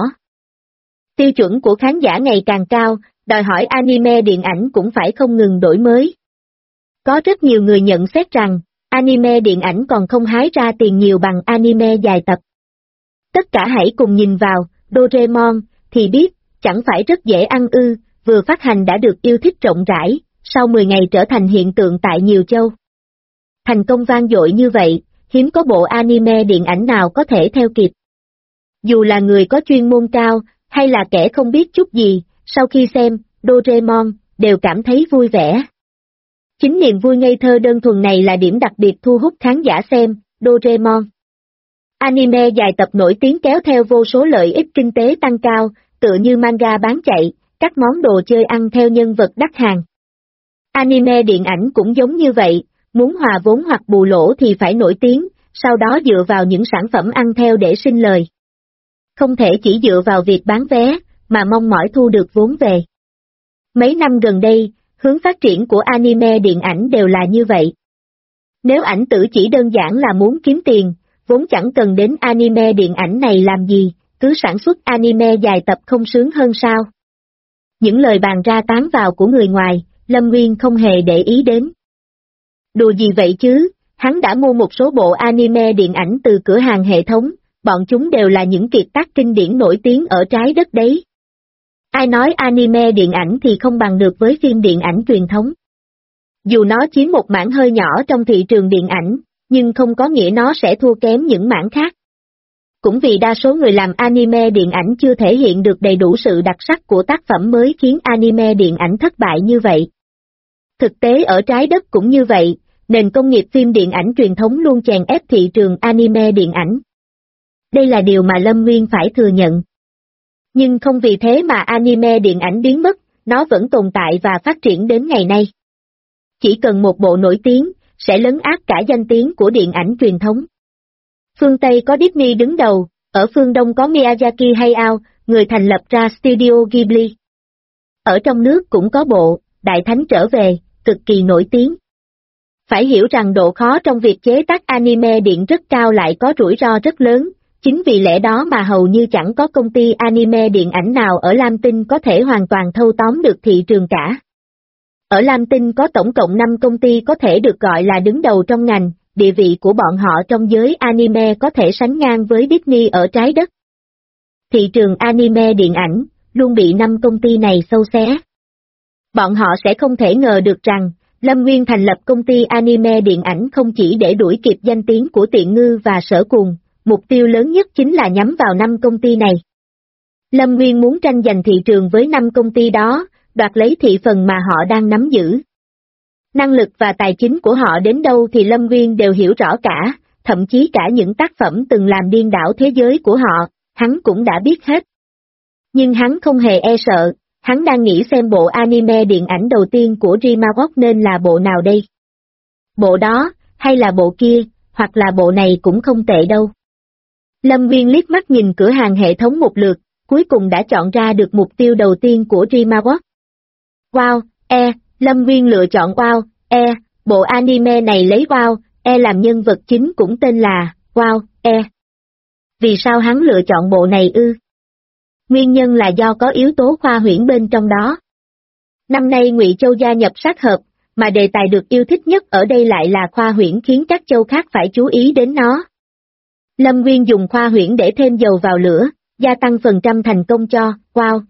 Tiêu chuẩn của khán giả ngày càng cao, đòi hỏi anime điện ảnh cũng phải không ngừng đổi mới. Có rất nhiều người nhận xét rằng, anime điện ảnh còn không hái ra tiền nhiều bằng anime dài tập. Tất cả hãy cùng nhìn vào Doraemon, thì biết, chẳng phải rất dễ ăn ư, vừa phát hành đã được yêu thích rộng rãi, sau 10 ngày trở thành hiện tượng tại nhiều châu. Thành công vang dội như vậy, hiếm có bộ anime điện ảnh nào có thể theo kịp. Dù là người có chuyên môn cao, hay là kẻ không biết chút gì, sau khi xem Doraemon, đều cảm thấy vui vẻ. Chính niềm vui ngây thơ đơn thuần này là điểm đặc biệt thu hút khán giả xem Doraemon. Anime dài tập nổi tiếng kéo theo vô số lợi ích kinh tế tăng cao, tựa như manga bán chạy, các món đồ chơi ăn theo nhân vật đắt hàng. Anime điện ảnh cũng giống như vậy, muốn hòa vốn hoặc bù lỗ thì phải nổi tiếng, sau đó dựa vào những sản phẩm ăn theo để sinh lời. Không thể chỉ dựa vào việc bán vé, mà mong mỏi thu được vốn về. Mấy năm gần đây, hướng phát triển của anime điện ảnh đều là như vậy. Nếu ảnh tử chỉ đơn giản là muốn kiếm tiền, vốn chẳng cần đến anime điện ảnh này làm gì, cứ sản xuất anime dài tập không sướng hơn sao? Những lời bàn ra tán vào của người ngoài, Lâm Nguyên không hề để ý đến. Đùa gì vậy chứ, hắn đã mua một số bộ anime điện ảnh từ cửa hàng hệ thống, bọn chúng đều là những kiệt tác kinh điển nổi tiếng ở trái đất đấy. Ai nói anime điện ảnh thì không bằng được với phim điện ảnh truyền thống. Dù nó chiếm một mảng hơi nhỏ trong thị trường điện ảnh, nhưng không có nghĩa nó sẽ thua kém những mảng khác. Cũng vì đa số người làm anime điện ảnh chưa thể hiện được đầy đủ sự đặc sắc của tác phẩm mới khiến anime điện ảnh thất bại như vậy. Thực tế ở trái đất cũng như vậy, nền công nghiệp phim điện ảnh truyền thống luôn chèn ép thị trường anime điện ảnh. Đây là điều mà Lâm Nguyên phải thừa nhận. Nhưng không vì thế mà anime điện ảnh biến mất, nó vẫn tồn tại và phát triển đến ngày nay. Chỉ cần một bộ nổi tiếng, sẽ lấn át cả danh tiếng của điện ảnh truyền thống. Phương Tây có Disney đứng đầu, ở phương Đông có Miyazaki Hayao, người thành lập ra Studio Ghibli. Ở trong nước cũng có bộ Đại Thánh trở về, cực kỳ nổi tiếng. Phải hiểu rằng độ khó trong việc chế tác anime điện rất cao lại có rủi ro rất lớn, chính vì lẽ đó mà hầu như chẳng có công ty anime điện ảnh nào ở Lam Tinh có thể hoàn toàn thâu tóm được thị trường cả. Ở Lam Tinh có tổng cộng 5 công ty có thể được gọi là đứng đầu trong ngành, địa vị của bọn họ trong giới anime có thể sánh ngang với Disney ở trái đất. Thị trường anime điện ảnh luôn bị 5 công ty này xâu xé. Bọn họ sẽ không thể ngờ được rằng, Lâm Nguyên thành lập công ty anime điện ảnh không chỉ để đuổi kịp danh tiếng của Tiện Ngư và Sở Cuồng, mục tiêu lớn nhất chính là nhắm vào 5 công ty này. Lâm Nguyên muốn tranh giành thị trường với 5 công ty đó, đoạt lấy thị phần mà họ đang nắm giữ. Năng lực và tài chính của họ đến đâu thì Lâm Nguyên đều hiểu rõ cả, thậm chí cả những tác phẩm từng làm điên đảo thế giới của họ, hắn cũng đã biết hết. Nhưng hắn không hề e sợ, hắn đang nghĩ xem bộ anime điện ảnh đầu tiên của DreamWorks nên là bộ nào đây. Bộ đó, hay là bộ kia, hoặc là bộ này cũng không tệ đâu. Lâm Nguyên liếc mắt nhìn cửa hàng hệ thống một lượt, cuối cùng đã chọn ra được mục tiêu đầu tiên của DreamWorks. Wow, Lâm Nguyên lựa chọn Wow, bộ anime này lấy Wow, làm nhân vật chính cũng tên là Wow, Vì sao hắn lựa chọn bộ này ư? Nguyên nhân là do có yếu tố khoa huyễn bên trong đó. Năm nay Ngụy Châu gia nhập sát hợp, mà đề tài được yêu thích nhất ở đây lại là khoa huyễn khiến các châu khác phải chú ý đến nó. Lâm Nguyên dùng khoa huyễn để thêm dầu vào lửa, gia tăng phần trăm thành công cho Wow,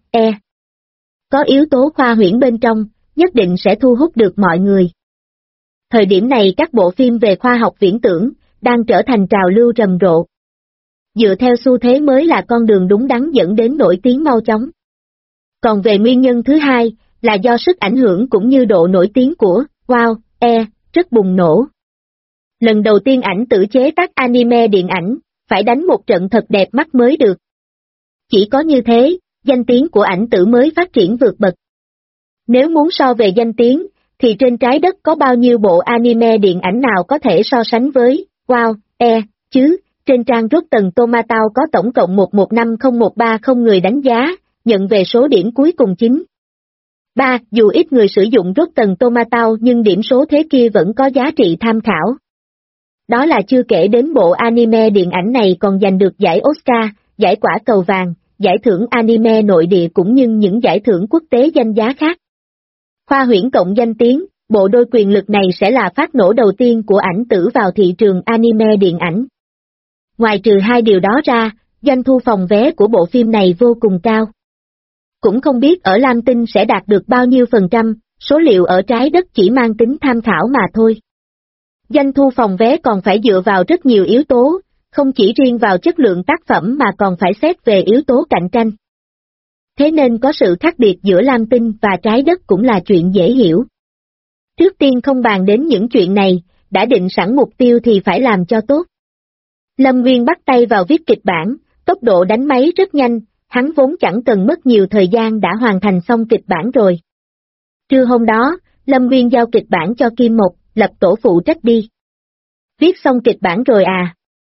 Có yếu tố khoa huyễn bên trong, nhất định sẽ thu hút được mọi người. Thời điểm này các bộ phim về khoa học viễn tưởng, đang trở thành trào lưu rầm rộ. Dựa theo xu thế mới là con đường đúng đắn dẫn đến nổi tiếng mau chóng. Còn về nguyên nhân thứ hai, là do sức ảnh hưởng cũng như độ nổi tiếng của Wow, rất bùng nổ. Lần đầu tiên ảnh tử chế tác anime điện ảnh, phải đánh một trận thật đẹp mắt mới được. Chỉ có như thế, danh tiếng của ảnh tử mới phát triển vượt bậc. Nếu muốn so về danh tiếng, thì trên trái đất có bao nhiêu bộ anime điện ảnh nào có thể so sánh với Wow, chứ? Trên trang Rotten Tomatoes có tổng cộng 1150130 người đánh giá, nhận về số điểm cuối cùng 9. 3. Dù ít người sử dụng Rotten Tomatoes nhưng điểm số thế kia vẫn có giá trị tham khảo. Đó là chưa kể đến bộ anime điện ảnh này còn giành được giải Oscar, giải Quả Cầu Vàng, giải thưởng anime nội địa cũng như những giải thưởng quốc tế danh giá khác. Khoa huyễn cộng danh tiếng, bộ đôi quyền lực này sẽ là phát nổ đầu tiên của ảnh tử vào thị trường anime điện ảnh. Ngoài trừ hai điều đó ra, doanh thu phòng vé của bộ phim này vô cùng cao. Cũng không biết ở Lam Tinh sẽ đạt được bao nhiêu %, số liệu ở trái đất chỉ mang tính tham khảo mà thôi. Doanh thu phòng vé còn phải dựa vào rất nhiều yếu tố, không chỉ riêng vào chất lượng tác phẩm mà còn phải xét về yếu tố cạnh tranh. Thế nên có sự khác biệt giữa Lam Tinh và trái đất cũng là chuyện dễ hiểu. Trước tiên không bàn đến những chuyện này, đã định sẵn mục tiêu thì phải làm cho tốt. Lâm Nguyên bắt tay vào viết kịch bản, tốc độ đánh máy rất nhanh, hắn vốn chẳng cần mất nhiều thời gian đã hoàn thành xong kịch bản rồi. Trưa hôm đó, Lâm Nguyên giao kịch bản cho Kim Mộc, lập tổ phụ trách đi. Viết xong kịch bản rồi à?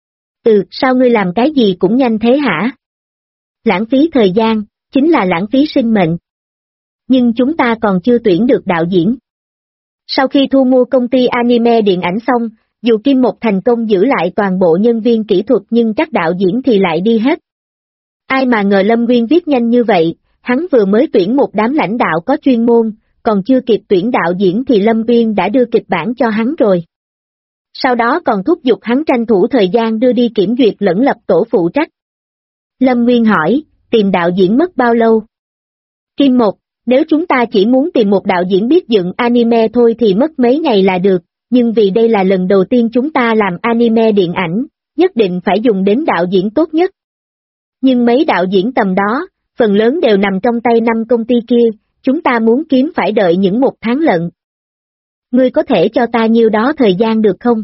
Sao ngươi làm cái gì cũng nhanh thế hả? Lãng phí thời gian, chính là lãng phí sinh mệnh. Nhưng chúng ta còn chưa tuyển được đạo diễn. Sau khi thu mua công ty anime điện ảnh xong, dù Kim Mộc thành công giữ lại toàn bộ nhân viên kỹ thuật nhưng các đạo diễn thì lại đi hết. Ai mà ngờ Lâm Nguyên viết nhanh như vậy, hắn vừa mới tuyển một đám lãnh đạo có chuyên môn, còn chưa kịp tuyển đạo diễn thì Lâm Nguyên đã đưa kịch bản cho hắn rồi. Sau đó còn thúc giục hắn tranh thủ thời gian đưa đi kiểm duyệt lẫn lập tổ phụ trách. Lâm Nguyên hỏi, tìm đạo diễn mất bao lâu? Kim Mộc, nếu chúng ta chỉ muốn tìm một đạo diễn biết dựng anime thôi thì mất mấy ngày là được, nhưng vì đây là lần đầu tiên chúng ta làm anime điện ảnh, nhất định phải dùng đến đạo diễn tốt nhất. Nhưng mấy đạo diễn tầm đó, phần lớn đều nằm trong tay 5 công ty kia, chúng ta muốn kiếm phải đợi những 1 tháng lận. Ngươi có thể cho ta nhiêu đó thời gian được không?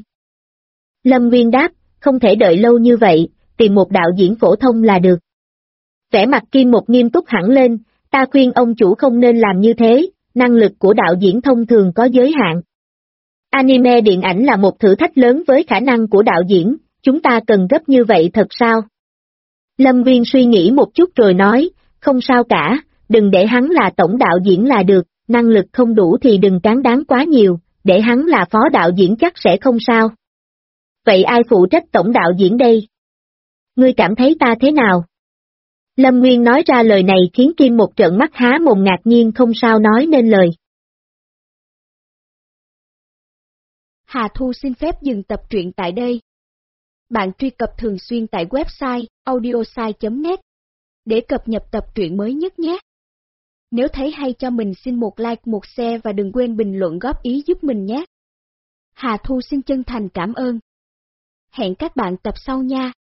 Lâm Nguyên đáp, không thể đợi lâu như vậy, tìm một đạo diễn phổ thông là được. Vẻ mặt Kim Mộc nghiêm túc hẳn lên, ta khuyên ông chủ không nên làm như thế, năng lực của đạo diễn thông thường có giới hạn. Anime điện ảnh là một thử thách lớn với khả năng của đạo diễn, chúng ta cần gấp như vậy thật sao? Lâm Nguyên suy nghĩ một chút rồi nói, không sao cả, đừng để hắn là tổng đạo diễn là được, năng lực không đủ thì đừng cán đáng quá nhiều, để hắn là phó đạo diễn chắc sẽ không sao. Vậy ai phụ trách tổng đạo diễn đây? Ngươi cảm thấy ta thế nào? Lâm Nguyên nói ra lời này khiến Kim một trợn mắt há mồm ngạc nhiên không sao nói nên lời. Hà Thu xin phép dừng tập truyện tại đây. Bạn truy cập thường xuyên tại website audiosai.net để cập nhật tập truyện mới nhất nhé. Nếu thấy hay cho mình xin một like, một share và đừng quên bình luận góp ý giúp mình nhé. Hà Thu xin chân thành cảm ơn. Hẹn các bạn tập sau nha.